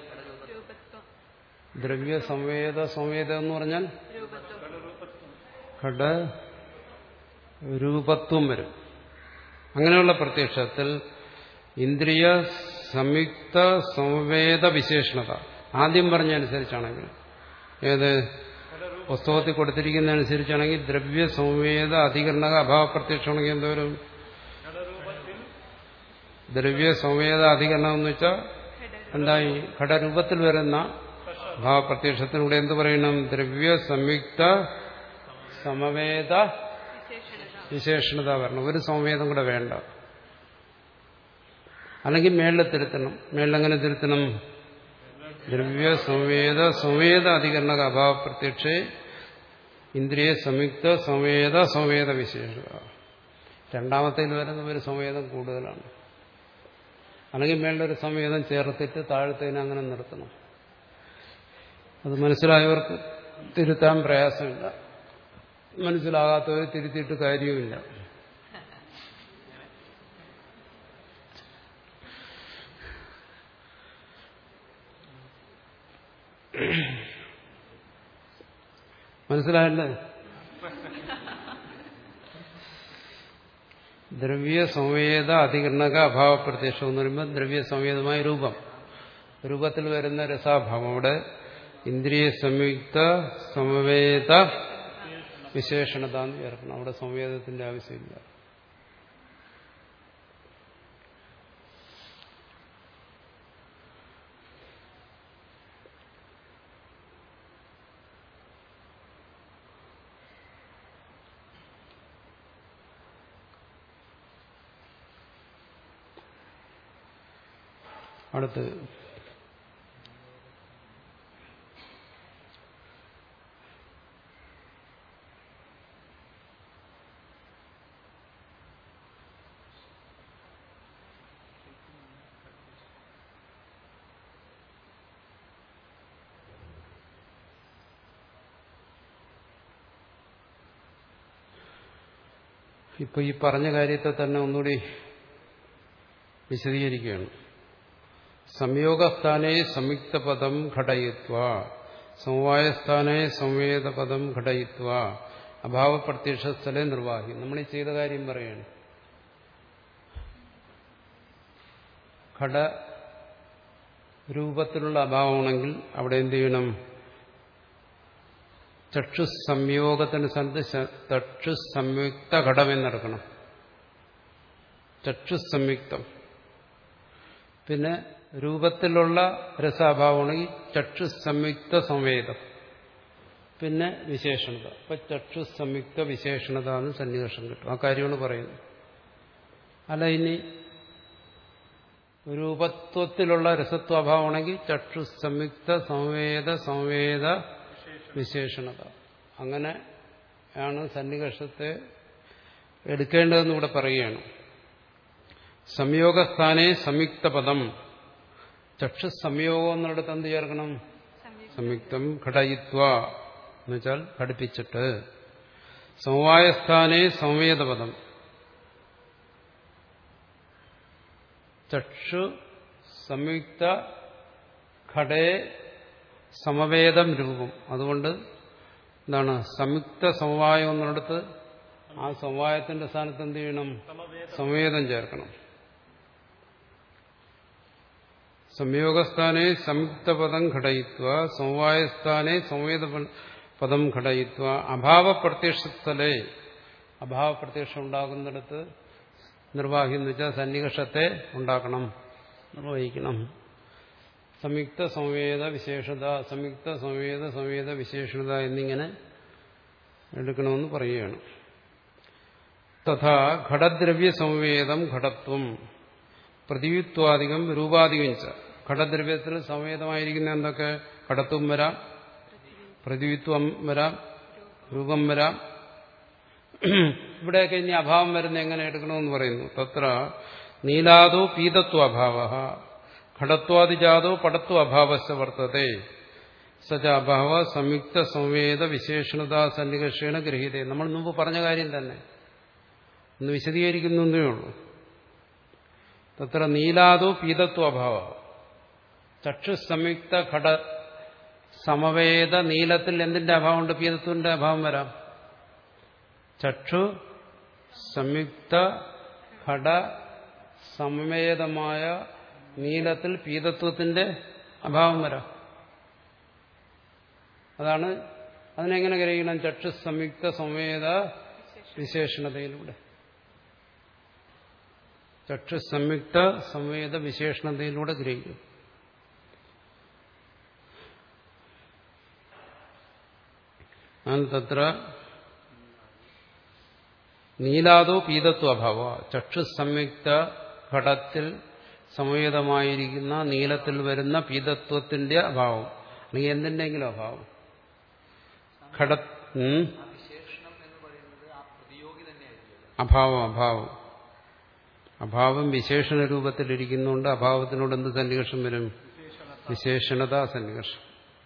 ദ്രവ്യ സംവേദ സംവേദം എന്ന് പറഞ്ഞാൽ ഘട രൂപത്വം വരും. അങ്ങനെയുള്ള പ്രത്യക്ഷത്തിൽ ഇന്ദ്രിയ സംയുക്ത സംവേദ വിശേഷണത ആദ്യം പറഞ്ഞനുസരിച്ചാണെങ്കിൽ ഏത് പുസ്തകത്തിൽ കൊടുത്തിരിക്കുന്നതനുസരിച്ചാണെങ്കിൽ ദ്രവ്യ സംവേദ അധികരണ അഭാവ പ്രത്യക്ഷമാണെങ്കിൽ എന്തോരും ദ്രവ്യ സംവേദ അധികരണം എന്ന് വെച്ചാൽ എന്തായി ഘടരൂപത്തിൽ വരുന്ന ഭാവപ്രത്യക്ഷത്തിലൂടെ എന്ത് പറയണം ദ്രവ്യ സംയുക്ത സമവേദ വിശേഷണത വരണം. ഒരു സംവേദം കൂടെ വേണ്ട. അല്ലെങ്കിൽ മേളിൽ തിരുത്തണം. മേളിലെങ്ങനെ തിരുത്തണം? ദ്രവ്യ സംവേദ സംവേദ അധികരണ അഭാവ പ്രത്യക്ഷ ഇന്ദ്രിയ സംയുക്ത സംവേദ സംവേദ വിശേഷത. രണ്ടാമത്തേൽ വരുന്ന ഒരു സംവേദം കൂടുതലാണ്. അല്ലെങ്കിൽ മേളിലൊരു സംവേദം ചേർത്തിട്ട് താഴത്തേന് അങ്ങനെ നിർത്തണം. അത് മനസ്സിലായവർക്ക് തിരുത്താൻ പ്രയാസമില്ല, മനസ്സിലാകാത്തവർ തിരുത്തിയിട്ട് കാര്യവുമില്ല. മനസ്സിലായല്ലേ? ദ്രവ്യ സംവേദ അധികരണക അഭാവ പ്രത്യക്ഷം എന്ന് പറയുമ്പോൾ ദ്രവ്യ സംവേദമായ രൂപം, രൂപത്തിൽ വരുന്ന രസാഭാവം. അവിടെ ഇന്ദ്രിയ സംയുക്ത സമവേദ വിശേഷണത എന്ന് ചേർക്കണം. അവിടെ സംവേദത്തിന്റെ ആവശ്യമില്ല. അടുത്ത് ഇപ്പൊ ഈ പറഞ്ഞ കാര്യത്തെ തന്നെ ഒന്നുകൂടി വിശദീകരിക്കുകയാണ്. സംയോഗസ്ഥാനേ സംയുക്തപദം ഘടയിത്വ സമവായസ്ഥാനേ സംവേദപദം ഘടയിത്വ അഭാവപ്രത്യക്ഷസ്ഥലെ നിർവാഹി. നമ്മൾ ഈ ചെയ്ത കാര്യം പറയാണ്. ഘട രൂപത്തിലുള്ള അഭാവമാണെങ്കിൽ അവിടെ എന്ത് ചെയ്യണം? ചക്ഷുസ് സംയോഗത്തിന് സ്ഥലത്ത് ചക്ഷുസ് സംയുക്ത ഘടമെന്നെടുക്കണം. ചക്ഷുസ് സംയുക്തം. പിന്നെ രൂപത്തിലുള്ള രസാഭാവമാണെങ്കിൽ ചക്ഷുസ് സംയുക്ത സംവേദം. പിന്നെ വിശേഷണത. അപ്പൊ ചക്ഷുസ് സംയുക്ത വിശേഷണത എന്ന് സന്നിവേഷം കിട്ടും. ആ കാര്യമാണ് പറയുന്നത്. അല്ല, ഇനി രൂപത്വത്തിലുള്ള രസത്വഭാവമാണെങ്കിൽ ചക്ഷുസ് സംയുക്ത സംവേദ സംവേദ വിശേഷണത. അങ്ങനെയാണ് സന്നിവേഷത്തെ എടുക്കേണ്ടതെന്ന് ഇവിടെ പറയുകയാണ്. സംയോഗസ്ഥാനേ സംയുക്ത പദം. ചക്ഷുസ് സംയോഗം എന്നിടത്ത് എന്ത് ചേർക്കണം? സംയുക്തം ഘടയിത്വ എന്നുവെച്ചാൽ ഘടിപ്പിച്ചിട്ട്. സമവായസ്ഥാനേ സംവേദപദം. ചക്ഷു സംയുക്ത ഘടേ സമവേദം രൂപം. അതുകൊണ്ട് എന്താണ്? സംയുക്ത സമവായം എന്നിടത്ത് ആ സമവായത്തിന്റെ സ്ഥാനത്ത് എന്ത് ചെയ്യണം? സംവേദം ചേർക്കണം. സംയോഗസ്ഥാനേ സംയുക്തപദം ഘടയിത്വ സമവായസ്ഥാനേ സംവേദ പദം ഘടയിത്വ അഭാവപ്രത്യക്ഷസ്ഥലേ. അഭാവപ്രത്യക്ഷം ഉണ്ടാകുന്നിടത്ത് നിർവാഹി എന്ന് വെച്ചാൽ സന്നികർഷത്തെ ഉണ്ടാക്കണം, നിർവഹിക്കണം. സംയുക്ത സംവേദ വിശേഷത, സംയുക്ത സംവേദ സംവേദ വിശേഷണത എന്നിങ്ങനെ എടുക്കണമെന്ന് പറയുകയാണ്. തഥാ ഘടദ്രവ്യ സംവേദം ഘടത്വം പ്രതിവിത്വാദികം രൂപാധികം ച. ഘടദ്രവ്യത്തിൽ സംവേദമായിരിക്കുന്ന എന്തൊക്കെ? ഘടത്വം വരാം, പ്രതിവിത്വം വരാം, രൂപം വരാം. ഇവിടെയൊക്കെ ഇനി അഭാവം വരുന്ന എങ്ങനെ എടുക്കണമെന്ന് പറയുന്നു. തത്ര നീലാദോ പീതത്വ അഭാവ ഘടത്വാദിജാതോ പടത്വ അഭാവസ്യ വർത്തതേ സച അഭാവ സംയുക്ത സംവേദ വിശേഷണതാ സന്നികർഷേണ ഗ്രഹീതേ. നമ്മൾ മുമ്പ് പറഞ്ഞ കാര്യം തന്നെ ഒന്ന് വിശദീകരിക്കുന്നേ ഉള്ളൂ. തത്ര നീലാദോ പീതത്വ അഭാവ. ചക്ഷു സംയുക്ത ഘട സമവേദ നീലത്തിൽ എന്തിന്റെ അഭാവമുണ്ട്? പീതത്വന്റെ അഭാവം വരാം. ചക്ഷു സംയുക്ത ഘട സമവേതമായ നീലത്തിൽ പീതത്വത്തിന്റെ അഭാവം വരാം. അതാണ് അതിനെങ്ങനെ ഗ്രഹിക്കണം? ചക്ഷു സംയുക്ത സംവേദ വിശേഷണതയിലൂടെ. ചക്ഷു സംയുക്ത സംവേദ വിശേഷണതയിലൂടെ ഗ്രഹിക്കും. തത്ര നീലാദോ പീതത്വ അഭാവ. ചക്ഷു സംയുക്ത ഘടത്തിൽ സംവേദമായിരിക്കുന്ന നീലത്തിൽ വരുന്ന പീതത്വത്തിന്റെ അഭാവം, അല്ലെങ്കിൽ എന്തിന്റെങ്കിലും അഭാവം. ഘട അഭാവം അഭാവം അഭാവം വിശേഷണ രൂപത്തിലിരിക്കുന്നുണ്ട്. അഭാവത്തിനോട് എന്ത് സന്നികർഷം വരും? വിശേഷണത സന്നികർഷം.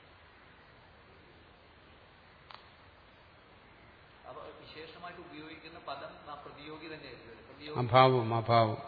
അഭാവം അഭാവം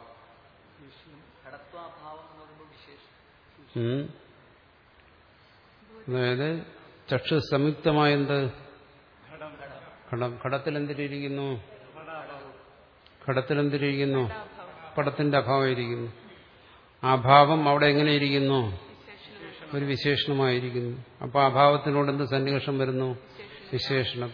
അതായത് ചക്ഷു സംയുക്തമായ എന്ത് ഘടം. ഘടത്തിൽ എന്തിരിക്കുന്നു? ഘടത്തിൽ എന്തിരിക്കുന്നു? പടത്തിന്റെ അഭാവം ഇരിക്കുന്നു. ആ ഭാവം അവിടെ എങ്ങനെയിരിക്കുന്നു? ഒരു വിശേഷണമായിരിക്കുന്നു. അപ്പൊ അഭാവത്തിനോട് എന്ത് സന്നികർഷം വരുന്നു? വിശേഷണത,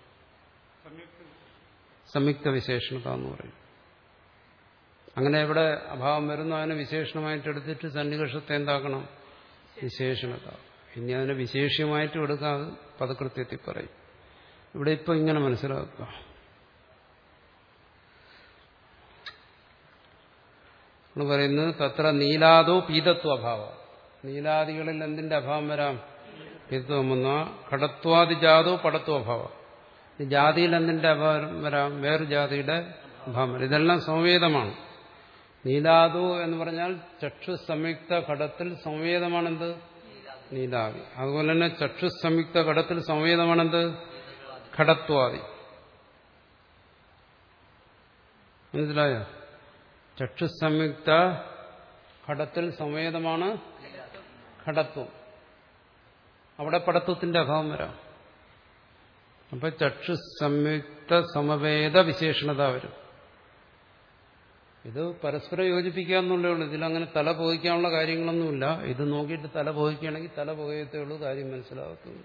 സംയുക്ത വിശേഷണത എന്ന് പറയും. അങ്ങനെ എവിടെ അഭാവം വരുന്നു അതിനെ വിശേഷണമായിട്ട് എടുത്തിട്ട് സന്നികർഷത്തെ എന്താക്കണം? വിശേഷണത. ഇനി അതിനെ വിശേഷ്യമായിട്ടും എടുക്കാതെ പദകൃത്യത്തിൽ പറയും. ഇവിടെ ഇപ്പൊ ഇങ്ങനെ മനസ്സിലാക്കുക. പറയുന്നത് തത്ര നീലാദോ പീതത്വ അഭാവം. നീലാദികളിൽ എന്തിന്റെ അഭാവം വരാം? പീതത്വം വന്ന ഘടത്വാദിജാതോ പടത്വ അഭാവം. ഈ ജാതിയിൽ എന്തിന്റെ അഭാവം വരാം? വേറൊരു ജാതിയുടെ അഭാവം വരാം. ഇതെല്ലാം സംവേദമാണ്. നീലാദു എന്ന് പറഞ്ഞാൽ ചക്ഷു സംയുക്ത ഘടത്തിൽ സംവേദമാണെന്ത്? നീലാദി. അതുപോലെ തന്നെ ചക്ഷു സംയുക്ത ഘടത്തിൽ സംവേദമാണെന്ത്? ഘടത്വാദി. മനസ്സിലായോ? ചക്ഷു സംയുക്ത ഘടത്തിൽ സംവേദമാണ് ഘടത്വം. അവിടെ പടത്വത്തിന്റെ അഭാവം വരാം. അപ്പൊ ചക്ഷു സംയുക്ത സമവേദ വിശേഷണത വരും. ഇത് പരസ്പരം യോജിപ്പിക്കാന്നുള്ളേ ഉള്ളൂ. ഇതിലങ്ങനെ തല പോയിക്കാനുള്ള കാര്യങ്ങളൊന്നുമില്ല. ഇത് നോക്കിയിട്ട് തല പോയിക്കുകയാണെങ്കിൽ തല പോയത്തേ ഉള്ളൂ, കാര്യം മനസ്സിലാകത്തുള്ളൂ.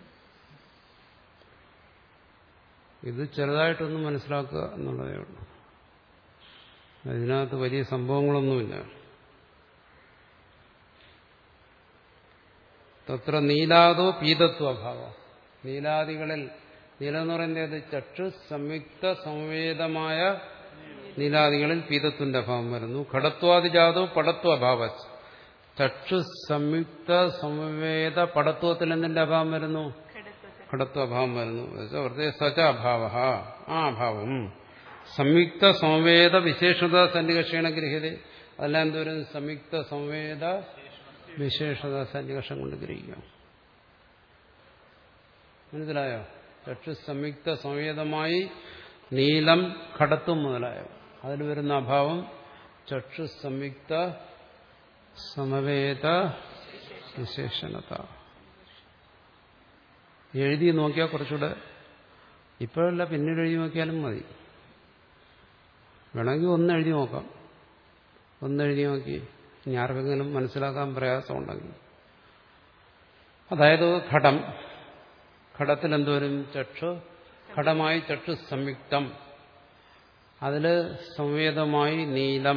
ഇത് ചെറുതായിട്ടൊന്നും മനസ്സിലാക്കുക എന്നുള്ളതേ ഉള്ളൂ. അതിനകത്ത് വലിയ സംഭവങ്ങളൊന്നുമില്ല. തത്ര നീലാദോ പീതത്വ അഭാവം. നീലാദികളിൽ നീലം എന്ന് പറയുന്നത് ചക്ഷു സംയുക്ത സംവേദമായ നീലാദികളിൽ പീതത്വന്റെ അഭാവം വരുന്നു. ഘടത്വാദിജാതോ പടത്വ അഭാവ. ചക്ഷു സംയുക്ത സംവേദ പടത്വത്തിൽ എന്തിന്റെ അഭാവം വരുന്നു? ഘടത്വ അഭാവം വരുന്നു. സച്ച അഭാവ. ആ അഭാവം സംയുക്ത സംവേദ വിശേഷത സന്നികർഷേണ ഗ്രഹ്യത. അതെല്ലാം എന്തോരും സംയുക്ത സംവേദ വിശേഷത സന്നികർഷം കൊണ്ട് ഗ്രഹിക്കാം. മനസ്സിലായോ? ചക്ഷു സംയുക്ത സംവേദമായി നീലം ഘടത്വം മുതലായോ അതിൽ വരുന്ന അഭാവം ചക്ഷു സംയുക്ത സമവേദ വിശേഷണത. എഴുതി നോക്കിയാൽ കുറച്ചുകൂടെ, ഇപ്പോഴല്ല പിന്നീട് എഴുതി നോക്കിയാലും മതി. വേണമെങ്കിൽ ഒന്ന് എഴുതി നോക്കാം. ഒന്നെഴുതി നോക്കി ഇനി ആർക്കെങ്കിലും മനസ്സിലാക്കാൻ പ്രയാസമുണ്ടെങ്കിൽ. അതായത് ഘടം, ഘടത്തിൽ എന്തോരും ചക്ഷു, ഘടമായി ചക്ഷു സംയുക്തം, അതിൽ സംവേദമായി നീലം,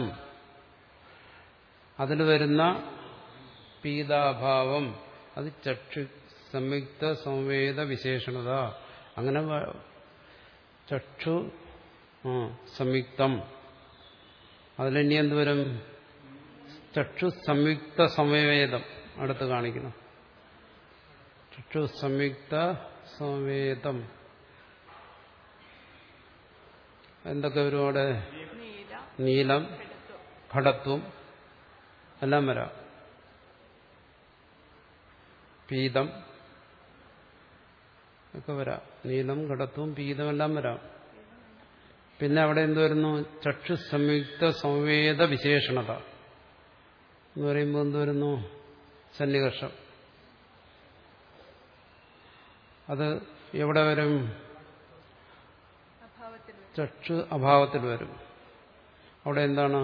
അതിൽ വരുന്ന പീതാഭാവം, അത് ചക്ഷു സംയുക്ത സംവേദ വിശേഷണത. അങ്ങനെ ചക്ഷു സംയുക്തം, അതിലിനി എന്തുവരും? ചക്ഷു സംയുക്ത സംവേദം അടുത്ത് കാണിക്കണം. ചക്ഷു സംയുക്ത സംവേദം എന്തൊക്കെ വരും അവിടെ? നീലം, ഘടത്വം എല്ലാം വരാം. പീതം ഒക്കെ വരാം. നീലം, ഘടത്വം, പീതം എല്ലാം വരാം. പിന്നെ അവിടെ എന്ത് വരുന്നു? ചക്ഷു സംയുക്ത സംവേദ വിശേഷണത എന്ന് പറയുമ്പോൾ എന്ത് വരുന്നു? സന്നികർഷം. അത് എവിടെ വരും? ചക്ഷു അഭാവത്തിൽ വരും. അവിടെ എന്താണ്?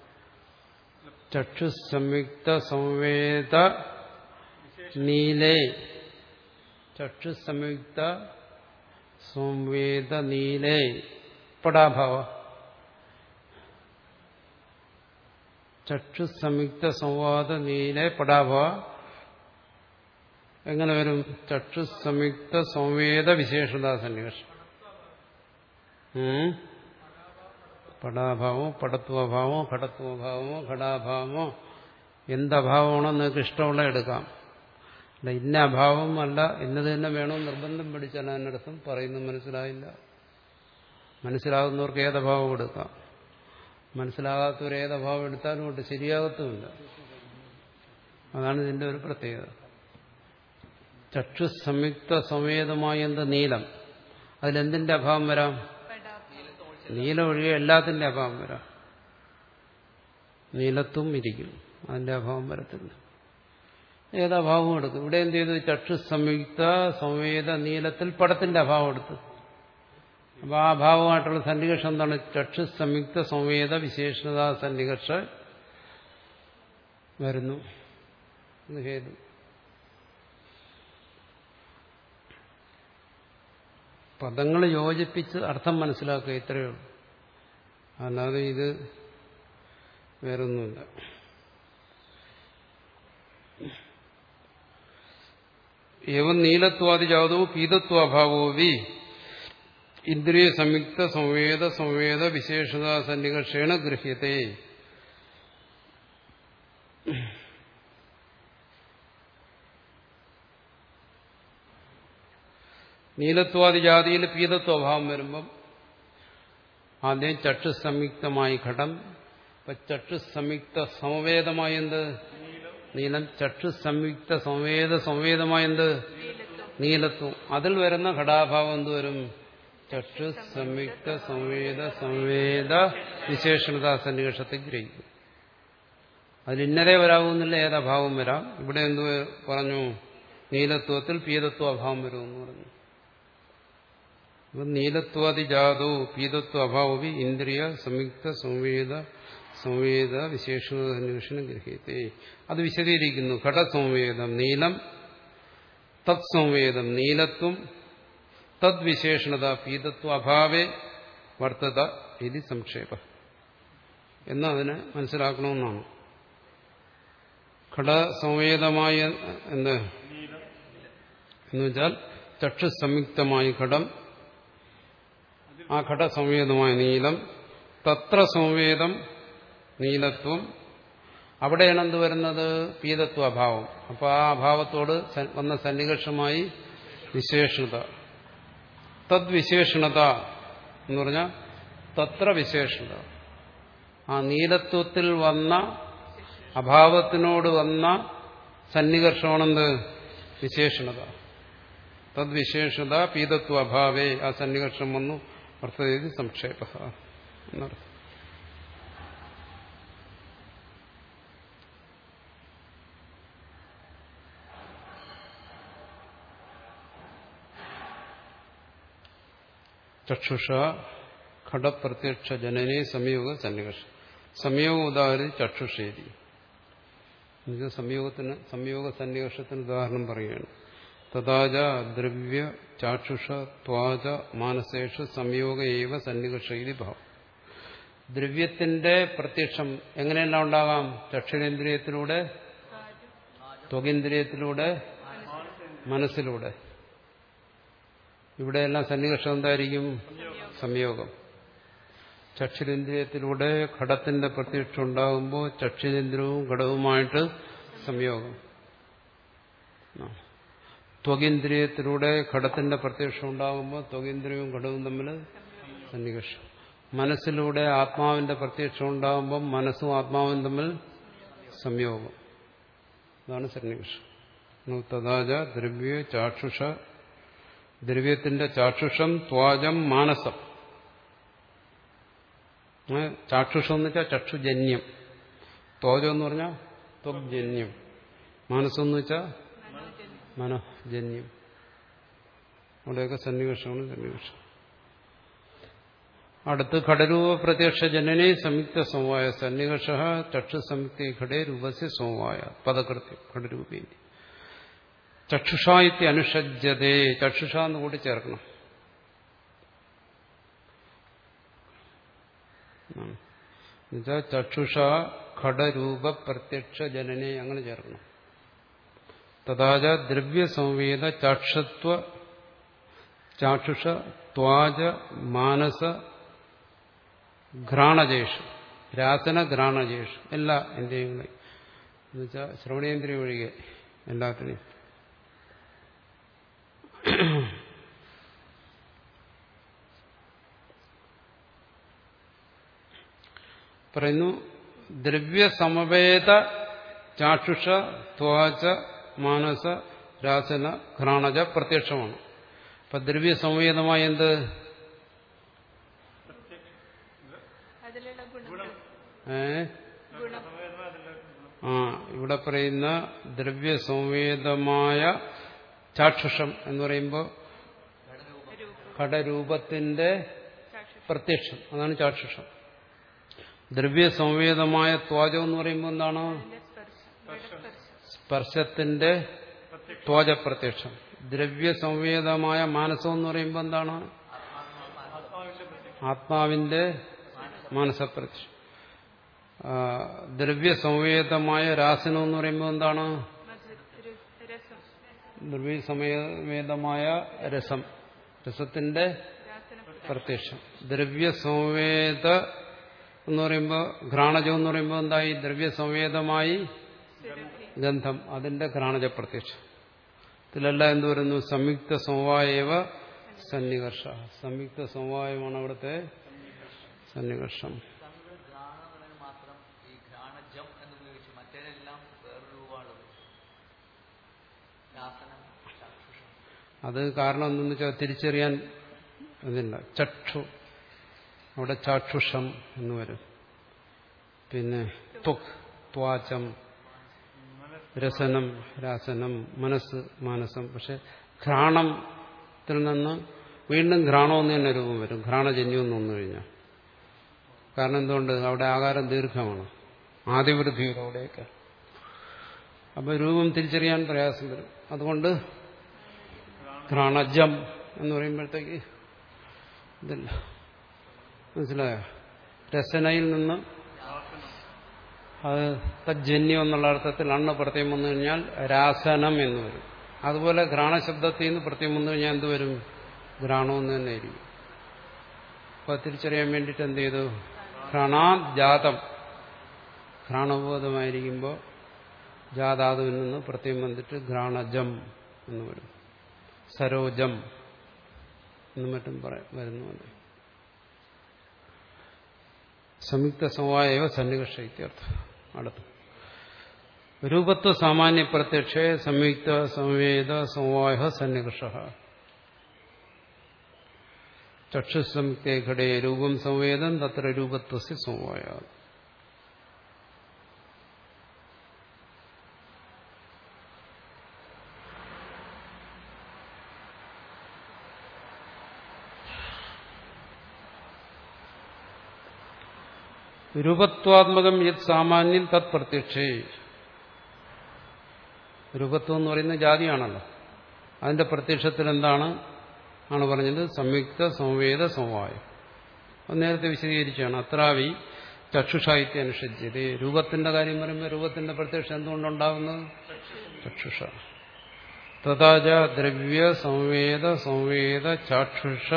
ചക്ഷു സംയുക്ത സംവേദ നീലേ. ചക്ഷു സംയുക്ത സംവേദ നീലേ പടാഭാവ. ചക്ഷു സംയുക്ത സംവാദ നീലേ പടാഭാവ എങ്ങനെ വരും? ചക്ഷു സംയുക്ത സംവേദ വിശേഷതാ സന്നിവേഷം. പടാഭാവമോ പടത്വഭാവമോ ഘടത്വഭാവമോ ഘടാഭാവമോ എന്തഭാവമാണോ നിങ്ങൾക്ക് ഇഷ്ടമുള്ള എടുക്കാം. അല്ല ഇന്ന അഭാവം അല്ല ഇന്നത് തന്നെ വേണമെന്ന് നിർബന്ധം പിടിച്ചാൽ അതിനർത്ഥം പറയുന്നത് മനസ്സിലായില്ല. മനസ്സിലാകുന്നവർക്ക് ഏതഭാവം എടുക്കാം, മനസ്സിലാകാത്തവർ ഏതഭാവം എടുത്താലും കൊണ്ട് ശരിയാകത്തുമില്ല. അതാണ് ഇതിന്റെ ഒരു പ്രത്യേകത. ചക്ഷു സംയുക്ത സംവേദമായ എന്ത്? നീലം. അതിലെന്തിന്റെ അഭാവം വരാം? നീലം ഒഴികെ എല്ലാത്തിന്റെ അഭാവം വരാം. നീലത്തും ഇരിക്കും, അതിന്റെ അഭാവം വരത്തില്ല. ഏതഭാവവും എടുക്കും. ഇവിടെ എന്ത് ചെയ്തു? ചക്ഷു സംയുക്ത സംവേദ നീലത്തിൽ പടത്തിന്റെ അഭാവം എടുത്തു. അപ്പൊ ആ അഭാവമായിട്ടുള്ള സന്നികർഷം എന്താണ്? ചക്ഷു സംയുക്ത സംവേദ വിശേഷത സന്നികർഷ വരുന്നു. ഹേതു. പദങ്ങൾ യോജിപ്പിച്ച് അർത്ഥം മനസ്സിലാക്കുക, ഇത്രയേ ഉള്ളൂ. അല്ലാതെ ഇത് വേറൊന്നുമില്ല. ഏവം നീലത്വാദിജാതോ പീതത്വാഭാവോ വി ഇന്ദ്രിയ സംയുക്ത സംവേദ സംവേദ വിശേഷത സന്നികർഷേണ ഗൃഹ്യത്തെ. നീലത്വാദിജാതിയിൽ പീതത്വഭാവം വരുമ്പം ആദ്യം ചക്ഷു സംയുക്തമായി ഘടം. ഇപ്പൊ ചക്ഷു സംയുക്ത സംവേദമായ എന്ത്? നീലം. ചക്ഷു സംയുക്ത സംവേദ സംവേദമായ എന്ത്? നീലത്വം. അതിൽ വരുന്ന ഘടാഭാവം എന്തുവരും? ചക്ഷു സംയുക്ത സംവേദ സംവേദ വിശേഷണതാ സന്നിവേഷത്തെ ഗ്രഹിക്കും. അതിൽ ഇന്നതേ വരാവുന്നില്ല, ഏതഭാവം വരാം. ഇവിടെ എന്ത് പറഞ്ഞു? നീലത്വത്തിൽ പീതത്വ അഭാവം വരുമെന്ന് പറഞ്ഞു. നീലത്വാദിജാതോ പീതത്വ അഭാവി ഇന്ദ്രിയ സംയുക്ത സംവേദ സംവേദ വിശേഷണ ഗ്രഹീത്തെ. അത് വിശദീകരിക്കുന്നു. ഘടസംവേദം നീലം, തത് സംവേദം നീലത്വം, തദ്വിശേഷണത പീതത്വ അഭാവേ വർത്തത ഇത് സംക്ഷേപ എന്നതിനെ മനസ്സിലാക്കണമെന്നാണ്. ഘടസംവേദമായ എന്ത് എന്ന് വെച്ചാൽ ചക്ഷു സംയുക്തമായ ഘടം, ആ ഘടസംവേദമായ നീലം, തത്ര സംവേദം നീലത്വം. അവിടെയാണ് എന്ത് വരുന്നത്? പീതത്വ അഭാവം. അപ്പൊ ആ അഭാവത്തോട് വന്ന സന്നികർഷമായി വിശേഷണത. തദ്വിശേഷണത എന്ന് പറഞ്ഞാൽ തത്ര വിശേഷണത. ആ നീലത്വത്തിൽ വന്ന അഭാവത്തിനോട് വന്ന സന്നികർഷമാണെന്ത്? വിശേഷണത. തദ്വിശേഷത പീതത്വ അഭാവേ. ആ സന്നികർഷം വന്നു. അർത്ഥം സംക്ഷേപ എന്നർത്ഥം. ചക്ഷുഷ ഘടപ്രത്യക്ഷ ജനനേ സംയോഗ സന്നികർഷം. സംയോഗ ഉദാഹരണം ചക്ഷുഷേരി. സംയോഗത്തിന് സംയോഗ സന്നികർഷത്തിന് ഉദാഹരണം പറയുകയാണ്. തഥാച ദ്രവ്യ ചാക്ഷുഷ ത്വാച മാനസേഷു സംയോഗ ഏവ സന്നികർഷൈതി ഭാവം. ദ്രവ്യത്തിന്റെ പ്രത്യക്ഷം എങ്ങനെയെല്ലാം ഉണ്ടാകാം? ചക്ഷുരേന്ദ്രിയത്തിലൂടെ, ത്വകേന്ദ്രിയത്തിലൂടെ, മനസ്സിലൂടെ. ഇവിടെയെല്ലാം സന്നികർഷം എന്തായിരിക്കും? സംയോഗം. ചക്ഷുരേന്ദ്രിയത്തിലൂടെ ഘടത്തിന്റെ പ്രത്യക്ഷം ഉണ്ടാകുമ്പോൾ ചക്ഷുരേന്ദ്രവും ഘടവുമായിട്ട് സംയോഗം. ത്വകേന്ദ്രിയത്തിലൂടെ ഘടത്തിന്റെ പ്രത്യക്ഷം ഉണ്ടാകുമ്പോൾ ത്വകേന്ദ്രിയവും ഘടവും തമ്മിൽ സന്നികർഷം. മനസ്സിലൂടെ ആത്മാവിന്റെ പ്രത്യക്ഷം ഉണ്ടാകുമ്പോൾ മനസ്സും ആത്മാവും തമ്മിൽ സംയോഗം. അതാണ് സന്നികർഷം. തഥാച ദ്രവ്യ ചാക്ഷുഷ, ദ്രവ്യത്തിന്റെ ചാക്ഷുഷം, ത്വാജം മാനസം. ചാക്ഷുഷം എന്ന് വെച്ചാൽ ചക്ഷുജന്യം, ത്വജം എന്ന് പറഞ്ഞാൽ ത്വഗ്ജന്യം, മാനസം എന്ന് വെച്ചാൽ മനോജന്യം. അവിടെയൊക്കെ സന്നിവേഷമാണ് സന്നിവേഷം. അടുത്ത് ഘടരൂപ പ്രത്യക്ഷ ജനനെ സംയുക്ത സമവായ സന്നികർഷ ചക്ഷു സംയുക്തി ഘടേ രൂപസ്യ സമവായ പദകൃത്യം ഘടരൂപേ ചക്ഷുഷാ ഇത്തി അനുഷജ്യതേ ചക്ഷുഷ എന്ന് കൂടി ചേർക്കണം. എന്നുവെച്ചാൽ ചക്ഷുഷ ഘടരൂപ പ്രത്യക്ഷ ജനനെ അങ്ങനെ ചേർക്കണം. തഥാച ദ്രവ്യ സംവേദ ചാക്ഷത്വ ചാക്ഷുഷ ത്വാജ മാനസ ഘ്രാണജേഷ് രാസന ഘ്രാണജേഷ് എല്ലാ ഇന്ദ്രിയങ്ങളെയും എന്നുവെച്ചാൽ ശ്രവണേന്ദ്രിയം ഒഴികെ എല്ലാത്തിനെയും പറയുന്നു. ദ്രവ്യസമവേദ ചാക്ഷുഷ ത്വാച മാനസ രാസന ഘ്രാണജ പ്രത്യക്ഷമാണ്. അപ്പൊ ദ്രവ്യസംവേദമായ എന്ത് ഏ ആ ഇവിടെ പറയുന്ന ദ്രവ്യസംവേദമായ ചാക്ഷുഷം എന്ന് പറയുമ്പോൾ ഘടരൂപത്തിന്റെ പ്രത്യക്ഷം, അതാണ് ചാക്ഷുഷം. ദ്രവ്യസംവേദമായ ത്വാജം എന്ന് പറയുമ്പോൾ എന്താണ്? സ്പർശത്തിന്റെ ത്വാജ പ്രത്യക്ഷം. ദ്രവ്യസംവേദമായ മാനസം എന്ന് പറയുമ്പോൾ എന്താണ്? ആത്മാവിന്റെ മാനസപ്രത്യക്ഷം. ദ്രവ്യസംവേദമായ രാസനം എന്ന് പറയുമ്പോൾ എന്താണ്? ദ്രവ്യസംവേദമായ രസം, രസത്തിന്റെ പ്രത്യക്ഷം. ദ്രവ്യസംവേദ എന്ന് പറയുമ്പോൾ ഘ്രാണജം എന്ന് പറയുമ്പോൾ എന്തായി? ദ്രവ്യസംവേദമായി ഗന്ധം, അതിന്റെ ഘ്രാണജ പ്രത്യക്ഷം. ഇതിലെല്ലാം എന്ത് വരുന്നു? സംയുക്ത സമവായവ സന്നികർഷ. സംയുക്ത സമവായമാണ് അവിടുത്തെ സന്നികർഷം. അത് കാരണം എന്തെന്ന് വെച്ചാൽ തിരിച്ചറിയാൻ ഇതില്ല. ചക്ഷു അവിടെ ചാക്ഷുഷം എന്ന് വരും. പിന്നെ ത്വക് ത്വാചം, രസനം രാസനം, മനസ്സ് മാനസം. പക്ഷെ ഘ്രാണത്തിൽ നിന്ന് വീണ്ടും ഘ്രാണമെന്ന് തന്നെ രൂപം വരും. ഘ്രാണജന്യം എന്ന് വന്നു കഴിഞ്ഞാൽ. കാരണം എന്തുകൊണ്ട്? അവിടെ ആകാരം ദീർഘമാണ്, ആദിവൃദ്ധി അവിടെയൊക്കെ. അപ്പൊ രൂപം തിരിച്ചറിയാൻ പ്രയാസം വരും. അതുകൊണ്ട് ഘ്രാണജം എന്ന് പറയുമ്പോഴത്തേക്ക് ഇതില്ല. മനസ്സിലായോ? രസനയിൽ നിന്ന് അത് തജ്ജന്യം എന്നുള്ള അർത്ഥത്തിൽ അണ്ണ പ്രത്യം വന്നു കഴിഞ്ഞാൽ രാസനം എന്ന് വരും. അതുപോലെ ഘ്രാണശബ്ദത്തിൽ നിന്ന് പ്രത്യം വന്നു കഴിഞ്ഞാൽ എന്ത് വരും? ഘ്രാണമെന്ന് തന്നെ ആയിരിക്കും. അപ്പൊ തിരിച്ചറിയാൻ വേണ്ടിയിട്ട് എന്ത് ചെയ്തു? ഘ്രാണാജാതം, ഘ്രാണബോധമായിരിക്കുമ്പോൾ ജാതാതുവിൽ നിന്ന് പ്രത്യം വന്നിട്ട് ഘ്രാണജം എന്ന് വരും. സരോജം എന്നും മറ്റും വരുന്നുണ്ട്. സംയുക്ത സമവായവ സന്നികർഷ ഇത്യർത്ഥം. അടുത്ത് രൂപത്വ സാമാന്യ പ്രത്യക്ഷേ സംയുക്ത സംവേദ സമവായ സന്നികർഷ. ചക്ഷുസംയുക്തേ ഘടേ രൂപം സംവേദം തത്ര രൂപത്വസ്യ സമവായ. രൂപത്വാത്മകം യത് സാമാന്യം തത് പ്രത്യക്ഷേ. രൂപത്വം എന്ന് പറയുന്ന ജാതിയാണല്ലോ. അതിന്റെ പ്രത്യക്ഷത്തിൽ എന്താണ് ആണ് പറഞ്ഞത്? സംയുക്ത സംവേദ സമവായം. അത് നേരത്തെ വിശദീകരിച്ചാണ്. അത്രാവി ചക്ഷുഷായിത്യ അനുഷജ്യത. രൂപത്തിന്റെ കാര്യം പറയുമ്പോൾ രൂപത്തിന്റെ പ്രത്യക്ഷം എന്തുകൊണ്ടുണ്ടാകുന്നത്? ചക്ഷുഷ. തഥാച ദ്രവ്യ സംവേദ സംവേദ ചാക്ഷുഷ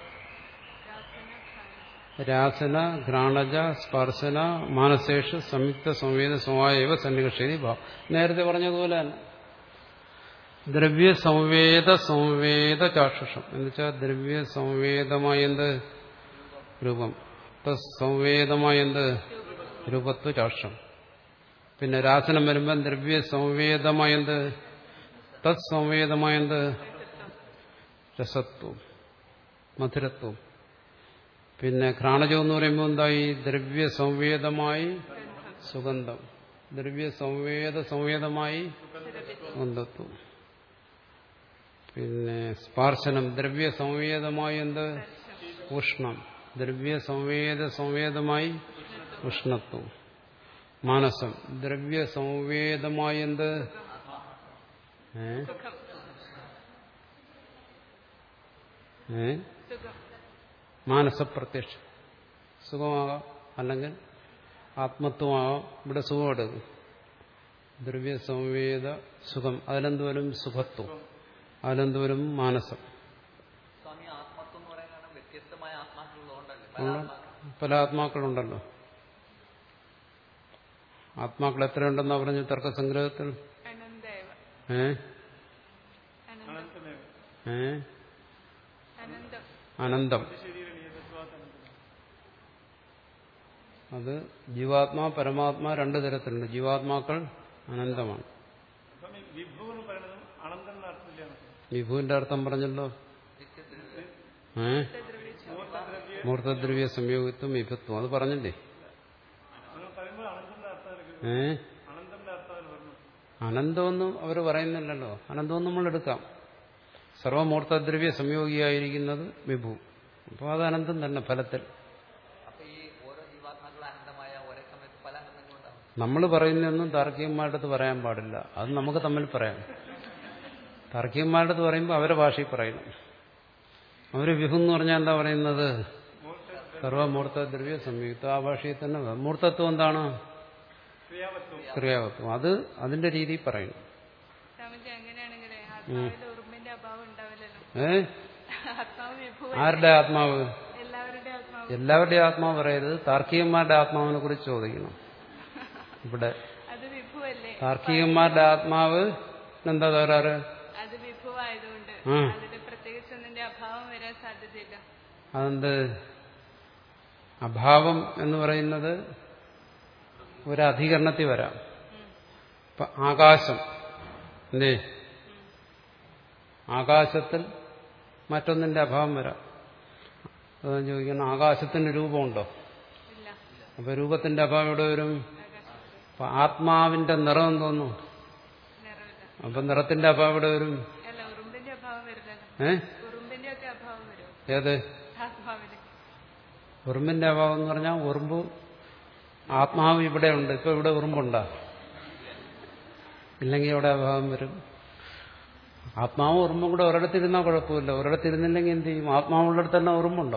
രാസന ഘ്രാണജ സ്പർശന മാനസേഷു സംയുക്ത സംവേദ സമവായവ സന്നികർഷേതി ഭാവം. നേരത്തെ പറഞ്ഞതുപോലെ തന്നെ ദ്രവ്യ സംവേദ സംവേദ ചാക്ഷുഷം എന്ന് വെച്ചാൽ ദ്രവ്യ സംവേദമായ എന്ത്? രൂപം. സംവേദമായ എന്ത്? രൂപത്വ ചാക്ഷം. പിന്നെ രാസനം വരുമ്പം ദ്രവ്യ സംവേദമായ എന്ത്? തത് സംവേദമായ എന്ത്? രസത്വം, മധുരത്വം. പിന്നെ ഘ്രാണജം എന്ന് പറയുമ്പോൾ എന്തായി? ദ്രവ്യ സംവേദമായി സുഗന്ധം, ദ്രവ്യ സംവേദ സംവേദമായി ഗന്ധത്വം. പിന്നെ സ്പാർശനം ദ്രവ്യ സംവേദമായി എന്ത്? ഉഷ്ണം, ദ്രവ്യ സംവേദ സംവേദമായി ഉഷ്ണത്വം. മാനസം ദ്രവ്യ സംവേദമായി എന്ത്? ഏ സുഖം ഏ സുഖം മാനസപ്രത്യക്ഷം. സുഖമാകാം, അല്ലെങ്കിൽ ആത്മത്വമാകാം. ഇവിടെ സുഖം എടുക്കും. ദ്രവ്യ സംവേദ സുഖം. അതിലെന്തോരും സുഖത്വം, അതിലെന്തോരും മാനസം. സ്വാമി, ആത്മത്വം എന്ന് പറയുന്നത് വ്യത്യസ്തമായ ആത്മാക്കളുള്ളതുകൊണ്ടല്ലേ? പല ആത്മാക്കളുണ്ടല്ലോ. ആത്മാക്കൾ എത്രയുണ്ടെന്നാ പറഞ്ഞു തർക്കസംഗ്രഹത്തിൽ? അനന്തേവ ഏ അനന്തം ഏ അനന്തം അനന്തം. അത് ജീവാത്മാ പരമാത്മാ രണ്ടു തരത്തിലുണ്ട്. ജീവാത്മാക്കൾ അനന്തമാണ്. വിഭുവിന്റെ അർത്ഥം പറഞ്ഞല്ലോ. ഏ മൂർത്തദ്രവ്യ സംയോഗിത്വം വിഭുത്വം അത് പറഞ്ഞില്ലേ? ഏ അനന്തമൊന്നും അവർ പറയുന്നില്ലല്ലോ. അനന്തമൊന്നും നമ്മൾ എടുക്കാം. സർവമൂർത്തദ്രവ്യ സംയോഗിയായിരിക്കുന്നത് വിഭു. അപ്പോൾ അത് അനന്തം തന്നെ ഫലത്തിൽ. അപ്പൊ ഈ ഓരോ ജീവാത്മാക്കളും അനന്തമായ ഒരേ സമയത്ത് പല അനന്തങ്ങളുണ്ടാവും. നമ്മൾ പറയുന്നതൊന്നും താർക്കികന്മാരുടെ അടുത്ത് പറയാൻ പാടില്ല. അത് നമുക്ക് തമ്മിൽ പറയാം. താർക്കികന്മാരുടെ അടുത്ത് പറയുമ്പോൾ അവരെ ഭാഷയിൽ പറയണം. അവര് വിഭു എന്ന് പറഞ്ഞാൽ എന്താ പറയുന്നത്? സർവമൂർത്തദ്രവ്യ സംയുക്ത. ആ ഭാഷയിൽ തന്നെ മൂർത്തത്വം എന്താണ്? ക്രിയാവത്വം. അത് അതിന്റെ രീതിയിൽ പറയണം. സ്വാമിജി, അങ്ങനെയാണെങ്കിലേ ആത്മാവിൽ ഉറുമ്പിന്റെ അഭാവം ഉണ്ടാവില്ലല്ലോ. ഏ ആത്മാവ് വിഭു ആരുടെ ആത്മാവ്? എല്ലാവരുടെ ആത്മാവ്. എല്ലാവരുടെയും ആത്മാവ് പറയരുത്. താർക്കികന്മാരുടെ ആത്മാവിനെ കുറിച്ച് ചോദിക്കണം. ഇവിടെ അത് വിഭുവല്ലേ? താർക്കികന്മാരുടെ ആത്മാവ് എന്താ തകരാറ്? അത് വിഭുവായതുകൊണ്ട് ആ. അതിന് പ്രത്യേകിച്ച് ഒന്നിന്റെ അഭാവം വരാൻ സാധ്യതയില്ല. അതെന്ത്? അഭാവം എന്ന് പറയുന്നത് ഒരധികരണത്തിൽ വരാം. ഇപ്പൊ ആകാശം എന്തേ? ആകാശത്തിൽ മറ്റൊന്നിന്റെ അഭാവം വരാം. അതാ ചോദിക്കണം, ആകാശത്തിന് രൂപമുണ്ടോ? ഇല്ല. അപ്പൊ രൂപത്തിന്റെ അഭാവം എവിടെ വരും? ആകാശത്ത് അപ്പൊ ആത്മാവിന്റെ നിറം എന്തോന്നു? നിറവില്ല. അപ്പൊ നിറത്തിന്റെ അഭാവം എവിടെ വരും? അല്ല, ഉറുമ്പിന്റെ അഭാവം വരുന്നത്. ഏ ഉറുമ്പിന്റെ ഒക്കെ അഭാവം വരും ഏത്? ആത്മാവിന്. ഉറുമ്പിന്റെ അഭാവം എന്ന് പറഞ്ഞാൽ ഉറുമ്പ് ആത്മാവ് ഇവിടെ ഉണ്ട്. ഇപ്പൊ ഇവിടെ ഉറുമ്പുണ്ടാ? ഇല്ലെങ്കിൽ ഇവിടെ അഭാവം വരും. ആത്മാവും ഉറുമ്പും കൂടെ ഒരിടത്തിരുന്നാൽ കുഴപ്പമില്ല. ഒരിടത്തിരുന്നില്ലെങ്കിൽ എന്ത് ചെയ്യും? ആത്മാവുള്ളിടത്ത് തന്നെ ഉറുമ്പുണ്ടോ?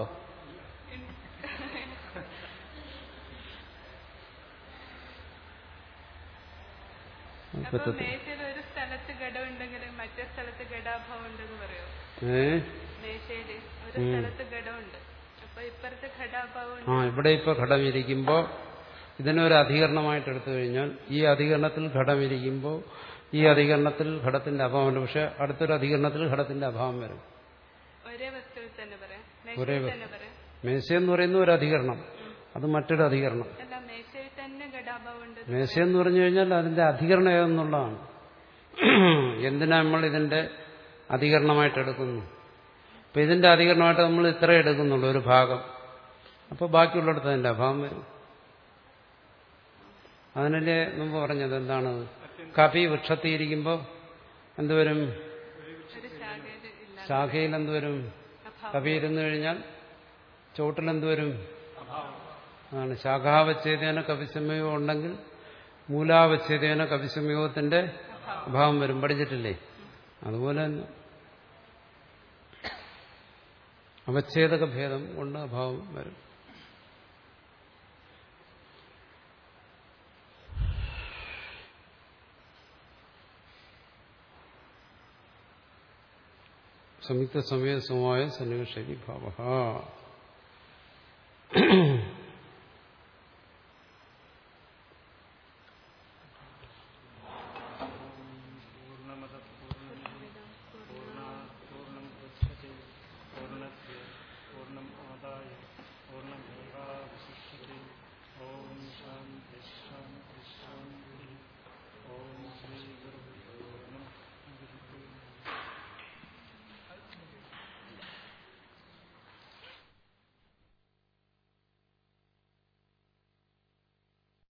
അപ്പൊ മേശയിൽ ഒരു സ്ഥലത്ത് ഘടമുണ്ടെങ്കിൽ മറ്റേ സ്ഥലത്ത് ഘടാഭാവം ഉണ്ടെന്ന് പറയോ? ഏ മേശയില് ഒരു സ്ഥലത്ത് ഘടമുണ്ട്, അപ്പൊ ഇപ്പുറത്ത് ഘടാഭാവം ആ ഉണ്ട്. ഇവിടെ ഇപ്പൊ ഘടം ഇരിക്കുമ്പോ ഇതിനൊരു അധികരണമായിട്ട് എടുത്തു കഴിഞ്ഞാൽ ഈ അധികരണത്തിൽ ഘടം ഇരിക്കുമ്പോൾ ഈ അധികരണത്തിൽ ഘടത്തിന്റെ അഭാവമുണ്ട്. പക്ഷെ അടുത്തൊരു അധികരണത്തിൽ ഘടത്തിന്റെ അഭാവം വരും. ഒരേ വസ്തുവിൽ തന്നെ പറയാം, ഒരേ മേശയിൽ തന്നെ പറയാം. മേശയെന്ന് പറയുന്ന ഒരു അധികരണം, അത് മറ്റൊരു അധികരണം. അല്ല, മേശയിൽ തന്നെ ഘടാഭാവം ഉണ്ട്. മേശയെന്ന് പറഞ്ഞു കഴിഞ്ഞാൽ അതിന്റെ അധികരണം ഏതെന്നുള്ളതാണ്. എന്തിനാ നമ്മൾ ഇതിന്റെ അധികരണമായിട്ട് എടുക്കുന്നു? അപ്പൊ ഇതിന്റെ അധികരണമായിട്ട് നമ്മൾ ഇത്ര എടുക്കുന്നുള്ളൂ, ഒരു ഭാഗം. അപ്പൊ ബാക്കിയുള്ളിടത്ത് അതിന്റെ അഭാവം വരും. അതിനല്ലേ മുമ്പ് പറഞ്ഞത് എന്താണ്? കപി വൃക്ഷത്തിയിരിക്കുമ്പോൾ എന്തുവരും? ഒരു ശാഖയിൽ ഇല്ല ശാഖയിൽ എന്തുവരും? കപി ഇരുന്നു കഴിഞ്ഞാൽ ചോട്ടിലെന്തുവരും? അതാണ് ശാഖാവച്ഛേദേന കവിസംയോഗം ഉണ്ടെങ്കിൽ മൂലാവച്ഛേദേന കവിസംയോഗത്തിന്റെ അഭാവം വരും. പഠിച്ചിട്ടില്ലേ? അതുപോലെ തന്നെ അവച്ഛേദക ഭേദം കൊണ്ട് അഭാവം വരും. സംയുക്ത സമയ സമവായ സന്നിവേശി ഭാവ